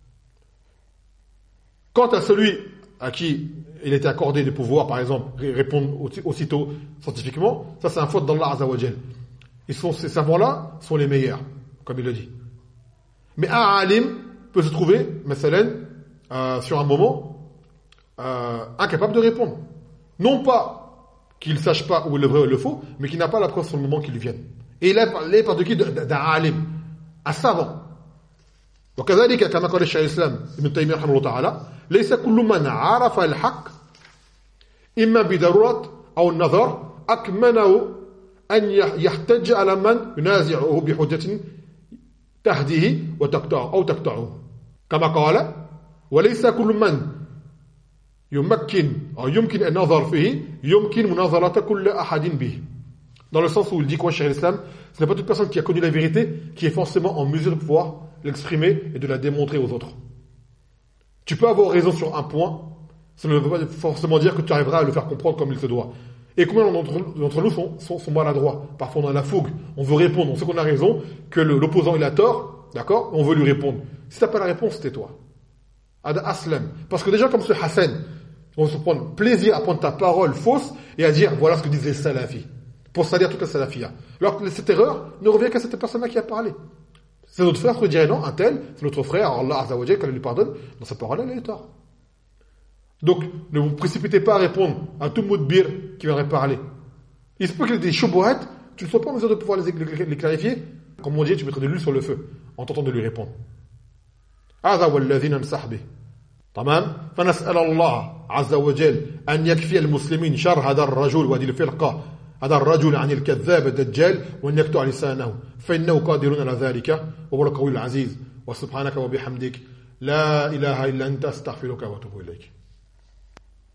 Speaker 1: Quant à celui à qui il était accordé des pouvoirs, par exemple, répondre aussitôt scientifiquement, ça c'est un faute d'Allah Azza wa Jal. Ils sont, ces savants-là sont les meilleurs, comme il le dit. Mais un alim peut se trouver, masalan, euh, sur un moment, euh, incapable de répondre. Non pas qu'il ne sache pas où est le vrai ou le faux, mais qu'il n'a pas la preuve sur le moment qu'il vienne. Et il est par de qui? D'un alim, un savant. وكذلك كما قال الشيخ الإسلام ابن تيمية رحمه الله تعالى ليس كل من عرف الحق إما بضرورة أو النظر أكمنه أن يحتج على من ينازعه بحجة تهديه وتقطعه أو تقطعه كما قال وليس كل من يمكن أو يمكن النظر فيه يمكن مناظرة كل أحد به. Dans le sens où il dit quoi, Cheikh l'Islam, ce n'est pas toute personne qui a connu la vérité qui est forcément en mesure de pouvoir l'exprimer et de la démontrer aux autres. Tu peux avoir raison sur un point, ça ne veut pas forcément dire que tu arriveras à le faire comprendre comme il se doit. Et combien d'entre nous sont, sont, sont maladroits? Parfois on a la fougue, on veut répondre, on sait qu'on a raison, que le, l'opposant il a tort, d'accord? On veut lui répondre. Si tu n'as pas la réponse, tais-toi. Ada aslam. Parce que déjà comme ce Hassan, on va se prendre plaisir à prendre ta parole fausse et à dire voilà ce que disent les salafis. Pour salir toute la salafia. Alors que cette erreur ne revient qu'à cette personne-là qui a parlé. C'est notre frère qui dirait non, un tel, c'est notre frère, Allah Azza wa Jal, quand il lui pardonne, dans sa parole, elle est tort. Donc, ne vous précipitez pas à répondre à tout mot de bir qui viendrait parler. Il se peut qu'il y ait des chobohat, tu ne sois pas en mesure de pouvoir les, les, les clarifier. Comme on dit, tu mettrais de l'huile sur le feu, en tentant de lui répondre. هذا والذي ننصح به. تمام؟ فنسأل الله عز وجل أن يكفي المسلمين شر هذا الرجل وهذه الفرقة هذا الرجل عن الكذاب الدجال وأن يقطع لسانه فإنه قادر على ذلك وهو القوي العزيز وسبحانك وبحمدك لا إله إلا أنت أستغفرك وأتوب إليك.